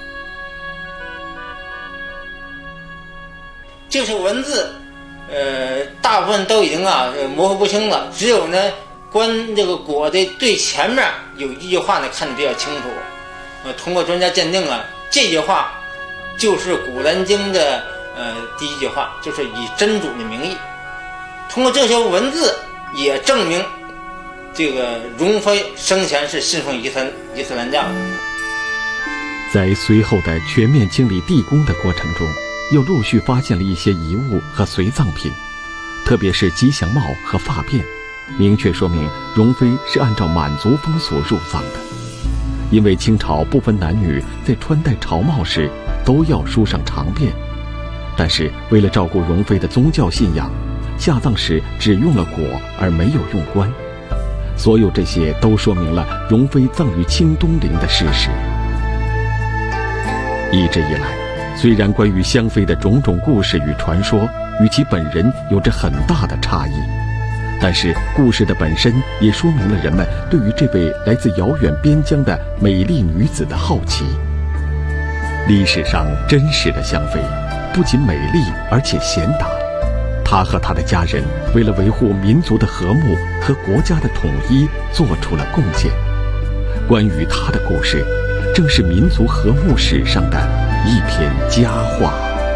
这些文字，大部分都已经模糊不清了，只有呢这个椁的最前面有一句话呢看得比较清楚。通过专家鉴定这句话就是《古兰经》的第一句话，就是以真主的名义。通过这些文字也证明这个容妃生前是信奉伊斯兰教的。 在随后的全面清理地宫的过程中，又陆续发现了一些遗物和随葬品，特别是吉祥帽和发辫，明确说明容妃是按照满族风俗入葬的。因为清朝部分男女在穿戴朝帽时都要梳上长辫，但是为了照顾容妃的宗教信仰，下葬时只用了椁而没有用棺。所有这些都说明了容妃葬于清东陵的事实。一直以来，虽然关于香妃的种种故事与传说与其本人有着很大的差异，但是故事的本身也说明了人们对于这位来自遥远边疆的美丽女子的好奇。历史上真实的香妃不仅美丽，而且贤达。她和她的家人为了维护民族的和睦和国家的统一做出了贡献。关于她的故事，正是民族和睦史上的一篇佳话。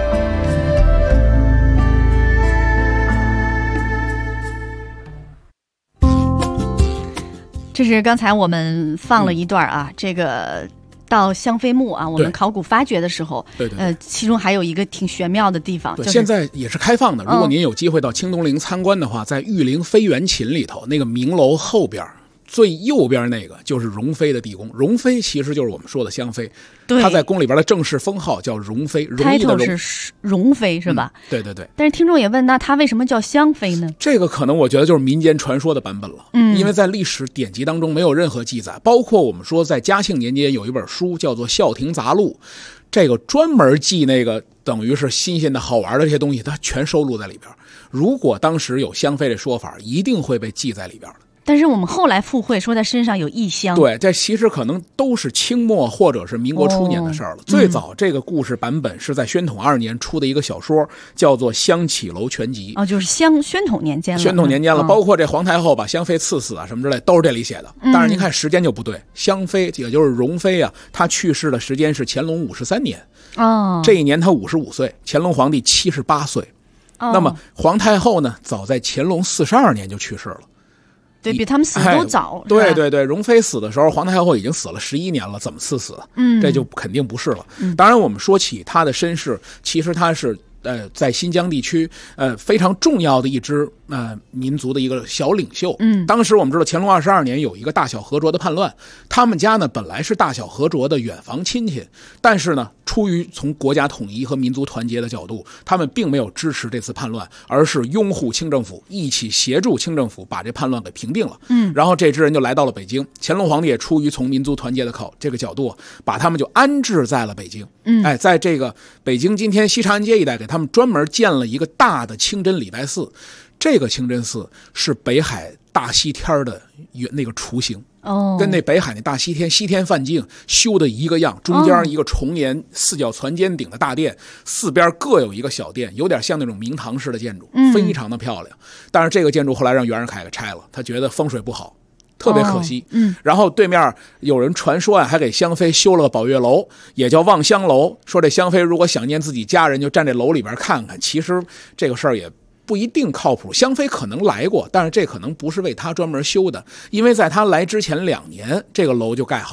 这是刚才我们放了一段这个到香妃墓我们考古发掘的时候， 对， 其中还有一个挺玄妙的地方， 对，现在也是开放的。如果您有机会到清东陵参观的话，在玉陵飞檐寝里头那个明楼后边最右边那个就是容妃的地宫。容妃其实就是我们说的香妃，她在宫里边的正式封号叫容妃，容易的容是容妃是吧？ 对。 但是听众也问，那她为什么叫香妃呢？ 这个可能我觉得就是民间传说的版本了。因为在历史典籍当中没有任何记载，包括我们说在嘉庆年间有一本书叫做《孝廷杂录》，这个专门记那个等于是新鲜的好玩的这些东西，它全收录在里边。如果当时有香妃的说法，一定会被记在里边的。 但是我们后来附会说他身上有异香， 对，这其实可能都是清末或者是民国初年的事儿了。最早这个故事版本是在宣统2年出的一个小说，叫做《香绮楼全集》。 就是宣统年间了。 宣统年间了，包括这皇太后把香妃赐死什么之类，都是这里写的。但是您看时间就不对，香妃也就是容妃她去世的时间是乾隆53年。这一年她55岁，乾隆皇帝78岁。那么皇太后呢，早在乾隆42年就去世了。 对，比他们死的都早。 对，容妃死的时候，皇太后已经死了11年了，怎么赐死？这就肯定不是了。当然，我们说起她的身世，其实她是在新疆地区非常重要的一支民族的一个小领袖。当时我们知道乾隆22年有一个大小和卓的叛乱，他们家呢本来是大小和卓的远房亲戚，但是呢出于从国家统一和民族团结的角度，他们并没有支持这次叛乱，而是拥护清政府，一起协助清政府把这叛乱给平定了。然后这支人就来到了北京，乾隆皇帝也出于从民族团结的这个角度，把他们就安置在了北京。在这个北京今天西长安街一带，给他们专门建了一个大的清真礼拜寺。这个清真寺是北海大西天的那个雏形，跟那北海那大西天梵境修的一个样，中间一个重檐四角攒尖顶的大殿，四边各有一个小殿，有点像那种明堂式的建筑，非常的漂亮。但是这个建筑后来让袁世凯给拆了，他觉得风水不好，特别可惜。然后对面有人传说还给香妃修了个宝月楼，也叫望香楼，说这香妃如果想念自己家人，就站这楼里边看看。其实这个事儿也不一定靠谱，香妃可能来过，但是这可能不是为她专门修的，因为在她来之前2年，这个楼就盖好了。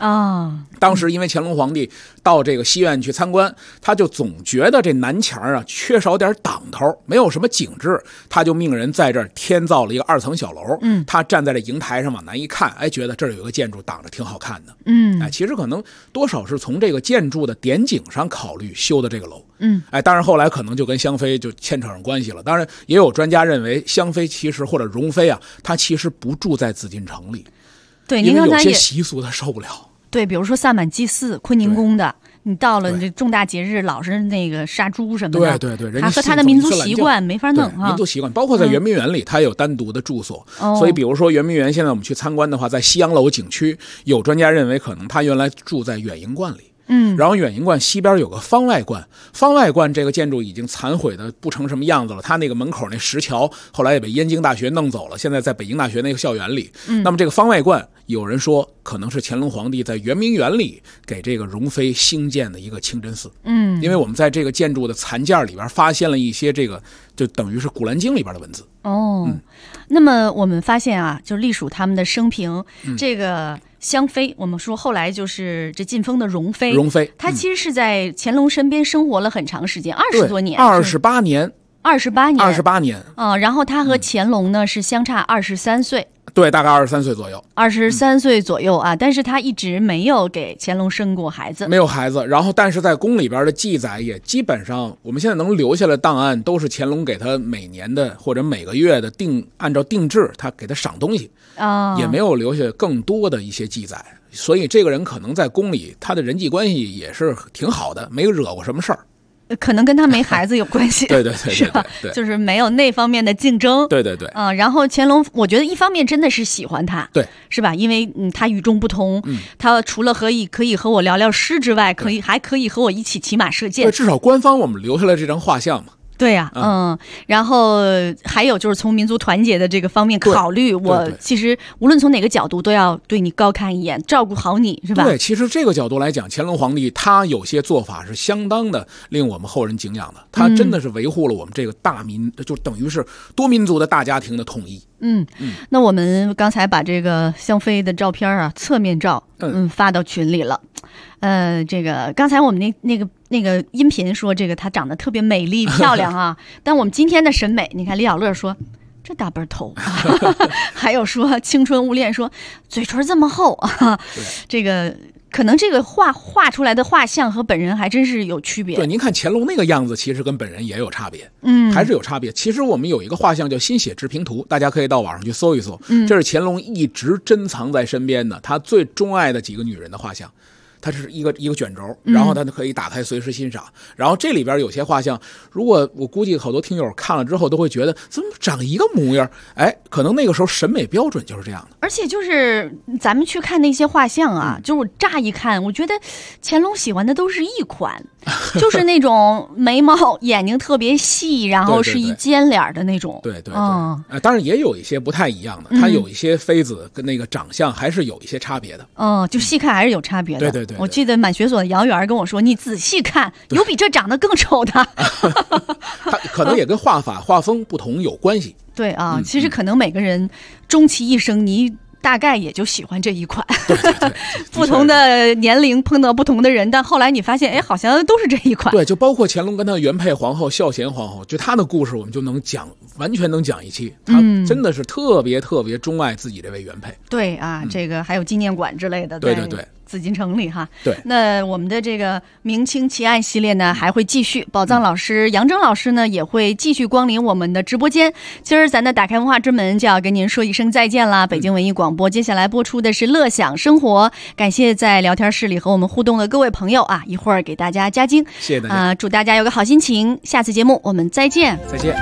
当时因为乾隆皇帝到这个西苑去参观，他就总觉得这南墙啊缺少点挡头，没有什么景致，他就命人在这儿添造了一个2层小楼。他站在这瀛台上往南一看，觉得这儿有个建筑挡着挺好看的。其实可能多少是从这个建筑的点景上考虑修的这个楼。当然后来可能就跟香妃就牵扯上关系了。当然也有专家认为香妃其实或者容妃啊，她其实不住在紫禁城里。 对， 因为有些习俗她受不了。 对，比如说萨满祭祀坤宁宫的，你到了这重大节日老是那个杀猪什么的， 对， 他和他的民族习惯没法弄啊。 民族习惯包括在圆明园里，它有单独的住所。所以比如说圆明园现在我们去参观的话，在西洋楼景区，有专家认为可能他原来住在远迎观里。然后远迎观西边有个方外观，方外观这个建筑已经残毁的不成什么样子了，它那个门口那石桥后来也被燕京大学弄走了，现在在北京大学那个校园里。那么这个方外观有人说可能是乾隆皇帝在圆明园里给这个容妃兴建的一个清真寺。因为我们在这个建筑的残件里边发现了一些这个就等于是古兰经里边的文字。 那么我们发现啊，就隶属他们的生平，这个香妃，我们说后来就是这晋封的容妃，她其实是在乾隆身边生活了很长时间，20多年 ，28年。28年。 然后她和乾隆呢是相差23岁。 对，大概23岁左右。 23岁左右啊，但是他一直没有给乾隆生过孩子， 没有孩子。然后，但是在宫里边的记载也基本上，我们现在能留下的档案都是乾隆给他每年的或者每个月的按照定制，他给他赏东西也没有留下更多的一些记载。所以这个人可能在宫里他的人际关系也是挺好的，没惹过什么事儿。 可能跟他没孩子有关系。 对， 是吧？就是没有那方面的竞争。 对。 然后乾隆，我觉得一方面真的是喜欢他， 对， 是吧？因为他与众不同，他除了可以和我聊聊诗之外，还可以和我一起骑马射箭。 对，至少官方我们留下了这张画像嘛。 对呀，然后还有就是从民族团结的这个方面考虑，我其实无论从哪个角度都要对你高看一眼，照顾好你，是吧？ 对，其实这个角度来讲，乾隆皇帝他有些做法是相当的令我们后人敬仰的，他真的是维护了我们这个大民，就等于是多民族的大家庭的统一。 那我们刚才把这个香妃的照片啊，侧面照，发到群里了。这个刚才我们那个音频说这个她长得特别美丽漂亮啊，但我们今天的审美，你看李小乐说这大背头，还有说青春无恋说嘴唇这么厚啊，这个可能这个画出来的画像和本人还真是有区别。 对，您看乾隆那个样子，其实跟本人也有差别，还是有差别。其实我们有一个画像叫《新写志平图》，大家可以到网上去搜一搜，这是乾隆一直珍藏在身边的，他最钟爱的几个女人的画像。它是一个卷轴，然后它可以打开随时欣赏。然后这里边有些画像，如果我估计好多听友看了之后都会觉得怎么长一个模样，可能那个时候审美标准就是这样的。 而且就是咱们去看那些画像啊，就是我乍一看，我觉得乾隆喜欢的都是一款，就是那种眉毛眼睛特别细，然后是一尖脸的那种。 对，当然也有一些不太一样的，他有一些妃子跟那个长相还是有一些差别的。 就细看还是有差别的。 对。 我记得满学所的杨元跟我说，你仔细看，有比这长得更丑的。 他可能也跟画法画风不同有关系。 对啊，其实可能每个人终其一生，你大概也就喜欢这一款。 对， 不同的年龄碰到不同的人，但后来你发现，好像都是这一款。 对，就包括乾隆跟他原配皇后孝贤皇后，就他的故事，我们就能讲，完全能讲一期。他真的是特别特别钟爱自己这位原配。 对啊，这个还有纪念馆之类的。 对。 紫禁城里哈。 对。 那我们的这个明清奇案系列呢还会继续，宝藏老师杨铮老师呢也会继续光临我们的直播间。今儿咱的打开文化之门就要跟您说一声再见啦。北京文艺广播接下来播出的是乐享生活，感谢在聊天室里和我们互动的各位朋友啊，一会儿给大家加精。 谢谢大家。 祝大家有个好心情，下次节目我们再见。 再见。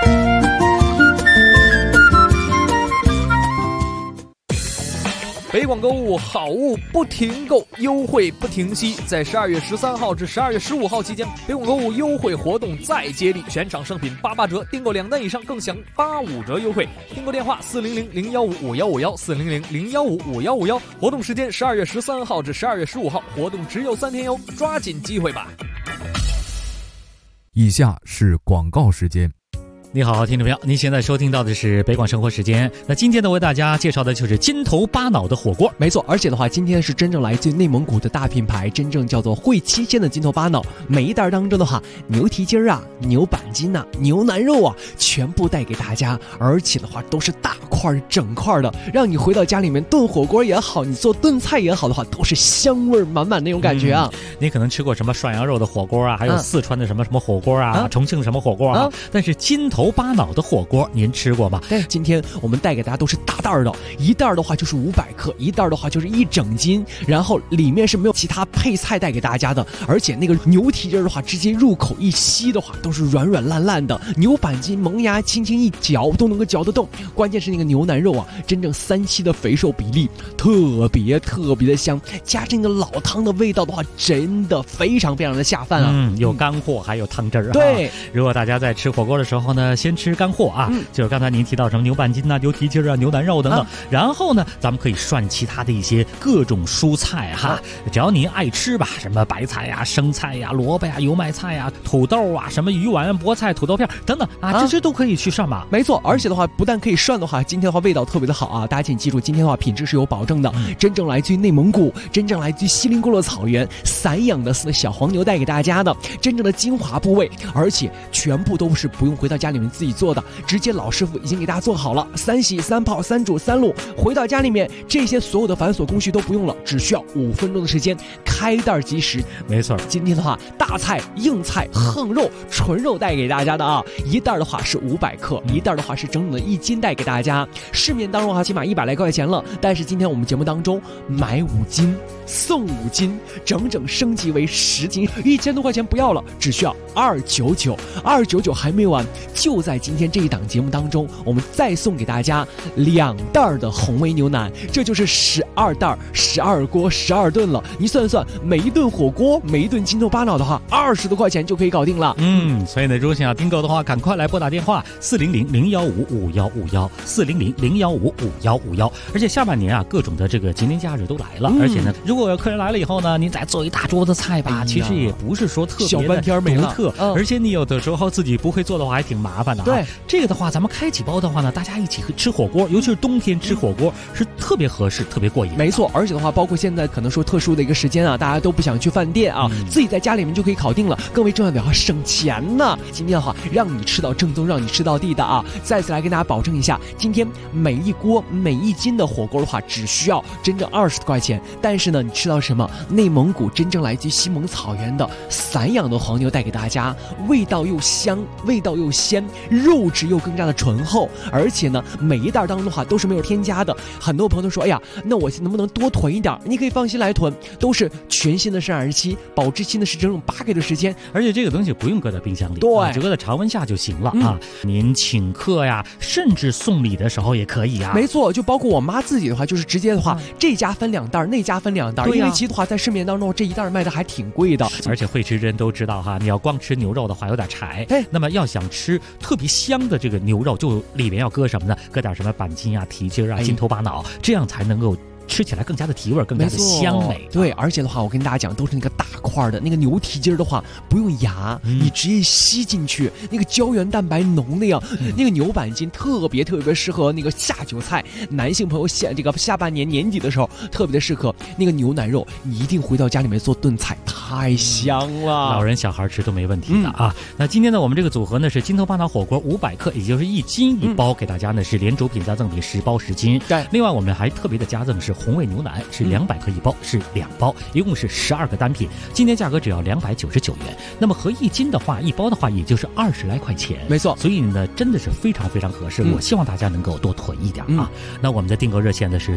北广广购物，好物不停购，优惠不停息。在12月13号至12月15号期间，北广购物优惠活动再接力，全场商品88折，订购2单以上更享85折优惠。订购电话400-015-5151，400-015-5151。活动时间12月13号至12月15号，活动只有3天哟，抓紧机会吧。 以下是广告时间。 你好，听众朋友，您现在收听到的是北广生活时间。那今天呢，为大家介绍的就是金头巴脑的火锅。 没错，而且的话，今天是真正来自于内蒙古的大品牌，真正叫做会七鲜的金头巴脑。每一袋当中的话，牛蹄筋啊、牛板筋啊、牛腩肉啊，全部带给大家，而且的话都是大块整块的，让你回到家里面炖火锅也好，你做炖菜也好的话，都是香味满满那种感觉啊。 你可能吃过什么涮羊肉的火锅啊，还有四川的什么火锅啊，重庆什么火锅啊，但是金头巴脑的火锅您吃过吧？ 对，今天我们带给大家都是大袋的，一袋的话就是500克，一袋的话就是1整斤，然后里面是没有其他配菜带给大家的，而且那个牛蹄筋的话，直接入口一吸的话都是软软烂烂的，牛板筋萌芽轻轻一嚼都能够嚼得动，关键是那个牛腩肉啊，真正3期的肥瘦比例特别的香，加上那个老汤的味道的话，真的非常的下饭啊。 有干货还有汤汁儿。 对， 如果大家在吃火锅的时候呢，先吃干货啊，就是刚才您提到什么牛板筋啊、牛蹄筋啊、牛腩肉等等，然后呢，咱们可以涮其他的一些各种蔬菜哈，只要您爱吃吧，什么白菜呀、生菜呀、萝卜呀、油麦菜呀、土豆啊、什么鱼丸、菠菜、土豆片等等啊，这些都可以去涮吧。 没错，而且的话，不但可以涮的话，今天的话味道特别的好啊，大家请记住，今天的话品质是有保证的，真正来自于内蒙古，真正来自于锡林郭勒草原散养的小黄牛带给大家的真正的精华部位，而且全部都是不用回到家里面自己做的，直接老师傅已经给大家做好了，3洗3泡3煮3卤，回到家里面这些所有的繁琐工序都不用了，只需要5分钟的时间，开袋即食。 没错， 今天的话，大菜、硬菜、横肉、纯肉带给大家的啊，一袋的话是500克，一袋的话是整整的1斤带给大家。市面当中起码100来块钱了，但是今天我们节目当中买5斤送5斤，整整升级为10斤，1000多块钱不要了，只需要299还没完，就在今天这一档节目当中，我们再送给大家2袋的红煨牛腩，这就是12袋12锅12顿了。你算算，每一顿火锅，每一顿金头巴脑的话，20多块钱就可以搞定了。 所以呢，如果想要订购的话，赶快来拨打电话400-015-5151，400-015-5151。而且下半年啊，各种的这个节年假日都来了，而且呢，如果有客人来了以后呢，您再做一大桌子菜吧，其实也不是说特别小半天没了， 而且你有的时候自己不会做的话，还挺麻烦的。 对， 这个的话，咱们开几包的话呢，大家一起吃火锅，尤其是冬天吃火锅是特别合适、特别过瘾。 没错，而且的话，包括现在可能说特殊的一个时间啊，大家都不想去饭店啊，自己在家里面就可以搞定了。更为重要的要省钱呢。今天的话，让你吃到正宗，让你吃到地的啊！再次来跟大家保证一下，今天每一锅每1斤的火锅的话，只需要真正20多块钱。但是呢，你吃到什么？内蒙古真正来自于西蒙草原的散养的黄牛带给大家，味道又香，味道又鲜，肉质又更加的醇厚，而且呢，每一袋当中的话都是没有添加的。很多朋友都说，哎呀，那我能不能多囤一点？你可以放心来囤，都是全新的生产日期，保质期呢是整整8个月的时间， 而且这个东西不用搁在冰箱里， 对， 只搁在常温下就行了啊。您请客呀，甚至送礼的时候也可以啊。 没错，就包括我妈自己的话，就是直接的话，这家分2袋，那家分2袋，因为其实的话在市面当中这一袋卖的还挺贵的， 而且会吃人都知道哈，你要光吃牛肉的话有点柴，那么要想吃特别香的这个牛肉，就里面要搁什么呢？搁点什么板筋啊、蹄筋啊、金头巴脑，这样才能够吃起来更加的提味，更加的香美。 对，而且的话，我跟大家讲，都是那个大块的那个牛蹄筋的话，不用牙，你直接吸进去，那个胶原蛋白浓的呀。那个牛板筋特别适合那个下酒菜，男性朋友下半年年底的时候特别的适合。那个牛腩肉，你一定回到家里面做炖菜，太香了， 老人小孩吃都没问题的啊。那今天呢，我们这个组合呢是金头巴脑火锅500克，也就是1斤1包，给大家呢是连主品加赠品10包10斤。 对， 另外我们还特别的加赠是红煨牛腩，是200克1包，是2包，一共是12个单品，今天价格只要299元。那么合1斤的话，1包的话也就是20来块钱， 没错。 所以呢，真的是非常合适。我希望大家能够多囤一点啊。那我们的订购热线呢是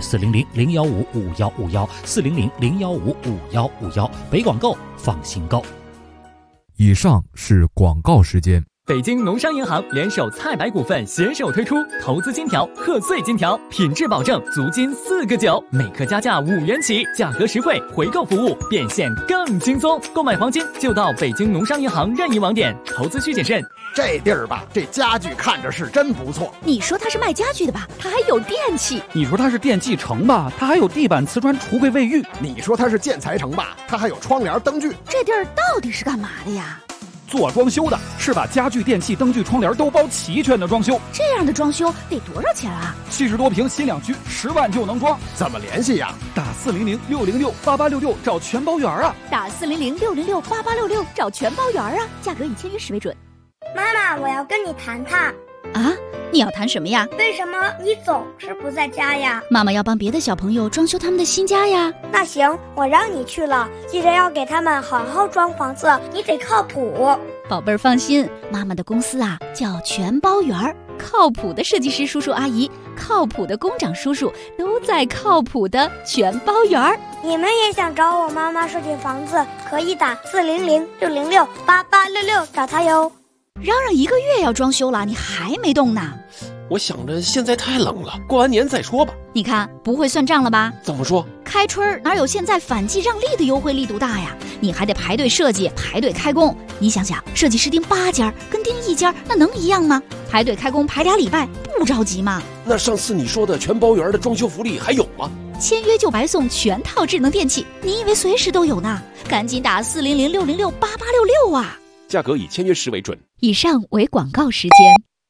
400-015-5151，400-015-5151，北广购放心购。 以上是广告时间。 北京农商银行联手菜百股份携手推出投资金条、贺岁金条，品质保证，足金4个9，每克加价5元起，价格实惠，回购服务变现更轻松。购买黄金就到北京农商银行任意网点，投资需谨慎。 这地儿吧，这家具看着是真不错。 你说它是卖家具的吧？它还有电器。 你说它是电器城吧？它还有地板、瓷砖、橱柜、卫浴。 你说它是建材城吧？它还有窗帘、灯具。 这地儿到底是干嘛的呀？ 做装修的，是把家具、电器、灯具、窗帘都包齐全的装修。 这样的装修得多少钱啊 ？70多平新两居，10万就能装。 怎么联系呀？ 打400-606-8866找全包圆啊！ 打400-606-8866找全包圆啊！价格以签约时为准。 妈妈，我要跟你谈谈。 啊，你要谈什么呀？ 为什么你总是不在家呀？ 妈妈要帮别的小朋友装修他们的新家呀。 那行，我让你去了，记得要给他们好好装房子，你得靠谱。 宝贝儿放心，妈妈的公司啊叫全包圆儿，靠谱的设计师叔叔阿姨，靠谱的工长叔叔都在靠谱的全包圆儿。 你们也想找我妈妈设计房子，可以打400-606-8866找她哟。 嚷嚷1个月要装修了，你还没动呢？ 我想着现在太冷了，过完年再说吧。 你看不会算账了吧？ 怎么说？ 开春哪有现在反季让利的优惠力度大呀？你还得排队设计，排队开工。你想想，设计师盯8家跟盯1家，那能一样吗？排队开工排2礼拜，不着急吗？ 那上次你说的全包圆的装修福利还有吗？ 签约就白送全套智能电器，你以为随时都有呢？赶紧打400-606-8866啊！ 价格以签约时为准。 以上为广告时间。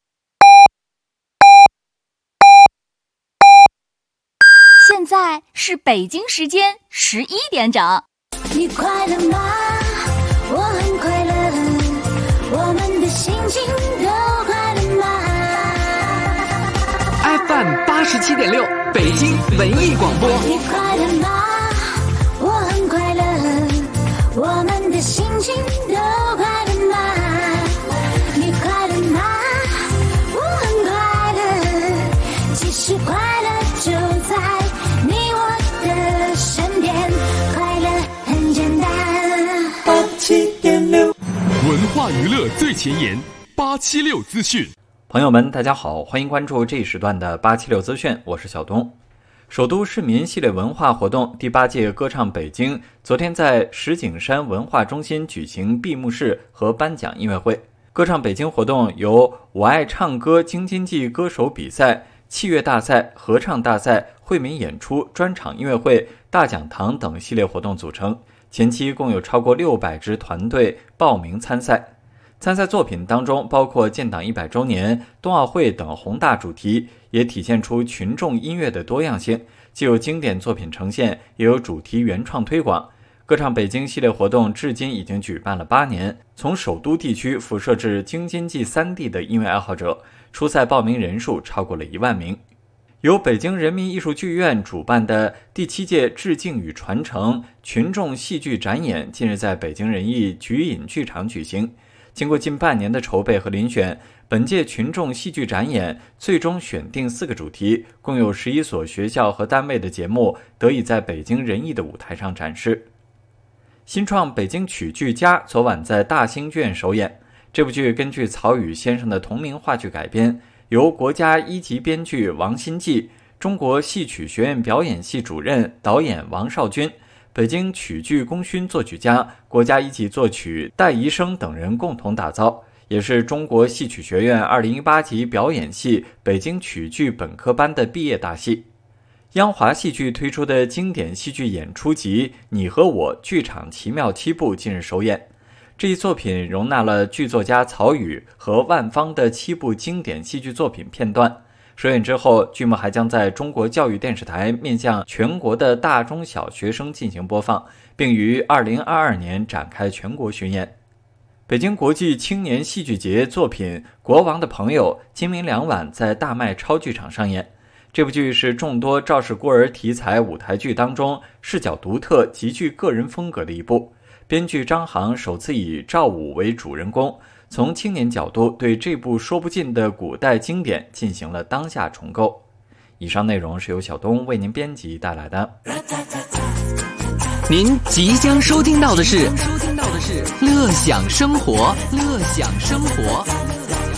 现在是北京时间11点整。 你快乐吗？我很快乐，我们的心情都快乐吗 ？FM 87.6，北京文艺广播。 你快乐吗？我很快乐，我们的心情都快乐吗？你快乐吗？我很快乐，其实快乐就在你我的身边，快乐很简单。 87.6，文化娱乐最前沿，876资讯。 朋友们，大家好，欢迎关注这一时段的876资讯，我是小东。首都市民系列文化活动第8届歌唱北京昨天在石景山文化中心举行闭幕式和颁奖音乐会。歌唱北京活动由我爱唱歌京津冀歌手比赛、器乐大赛、合唱大赛、惠民演出、专场音乐会、大讲堂等系列活动组成。前期共有超过600支团队报名参赛。参赛作品当中包括建党100周年、冬奥会等宏大主题，也体现出群众音乐的多样性，既有经典作品呈现，也有主题原创推广。歌唱北京系列活动至今已经举办了8年，从首都地区辐射至京津冀3地的音乐爱好者，初赛报名人数超过了1万名。由北京人民艺术剧院主办的第7届致敬与传承群众戏剧展演近日在北京人艺菊隐剧场举行。经过近半年的筹备和遴选，本届群众戏剧展演最终选定4个主题，共有11所学校和单位的节目得以在北京人艺的舞台上展示。新创北京曲剧家昨晚在大兴剧院首演。这部剧根据曹禺先生的同名话剧改编，由国家1级编剧王新季、中国戏曲学院表演系主任、导演王少军、北京曲剧功勋作曲家、国家1级作曲戴宜生等人共同打造，也是中国戏曲学院2018级表演系北京曲剧本科班的毕业大戏。央华戏剧推出的经典戏剧演出集《你和我剧场奇妙7部》近日首演。这一作品容纳了剧作家曹禺和万芳的7部经典戏剧作品片段。首演之后，剧目还将在中国教育电视台面向全国的大中小学生进行播放，并于2022年展开全国巡演。北京国际青年戏剧节作品《国王的朋友》今明2晚在大麦超剧场上演。这部剧是众多赵氏孤儿题材舞台剧当中视角独特、极具个人风格的一部。编剧张航首次以赵武为主人公，从青年角度对这部说不尽的古代经典进行了当下重构。以上内容是由小东为您编辑带来的。 您即将收听到的是乐享生活，乐享生活。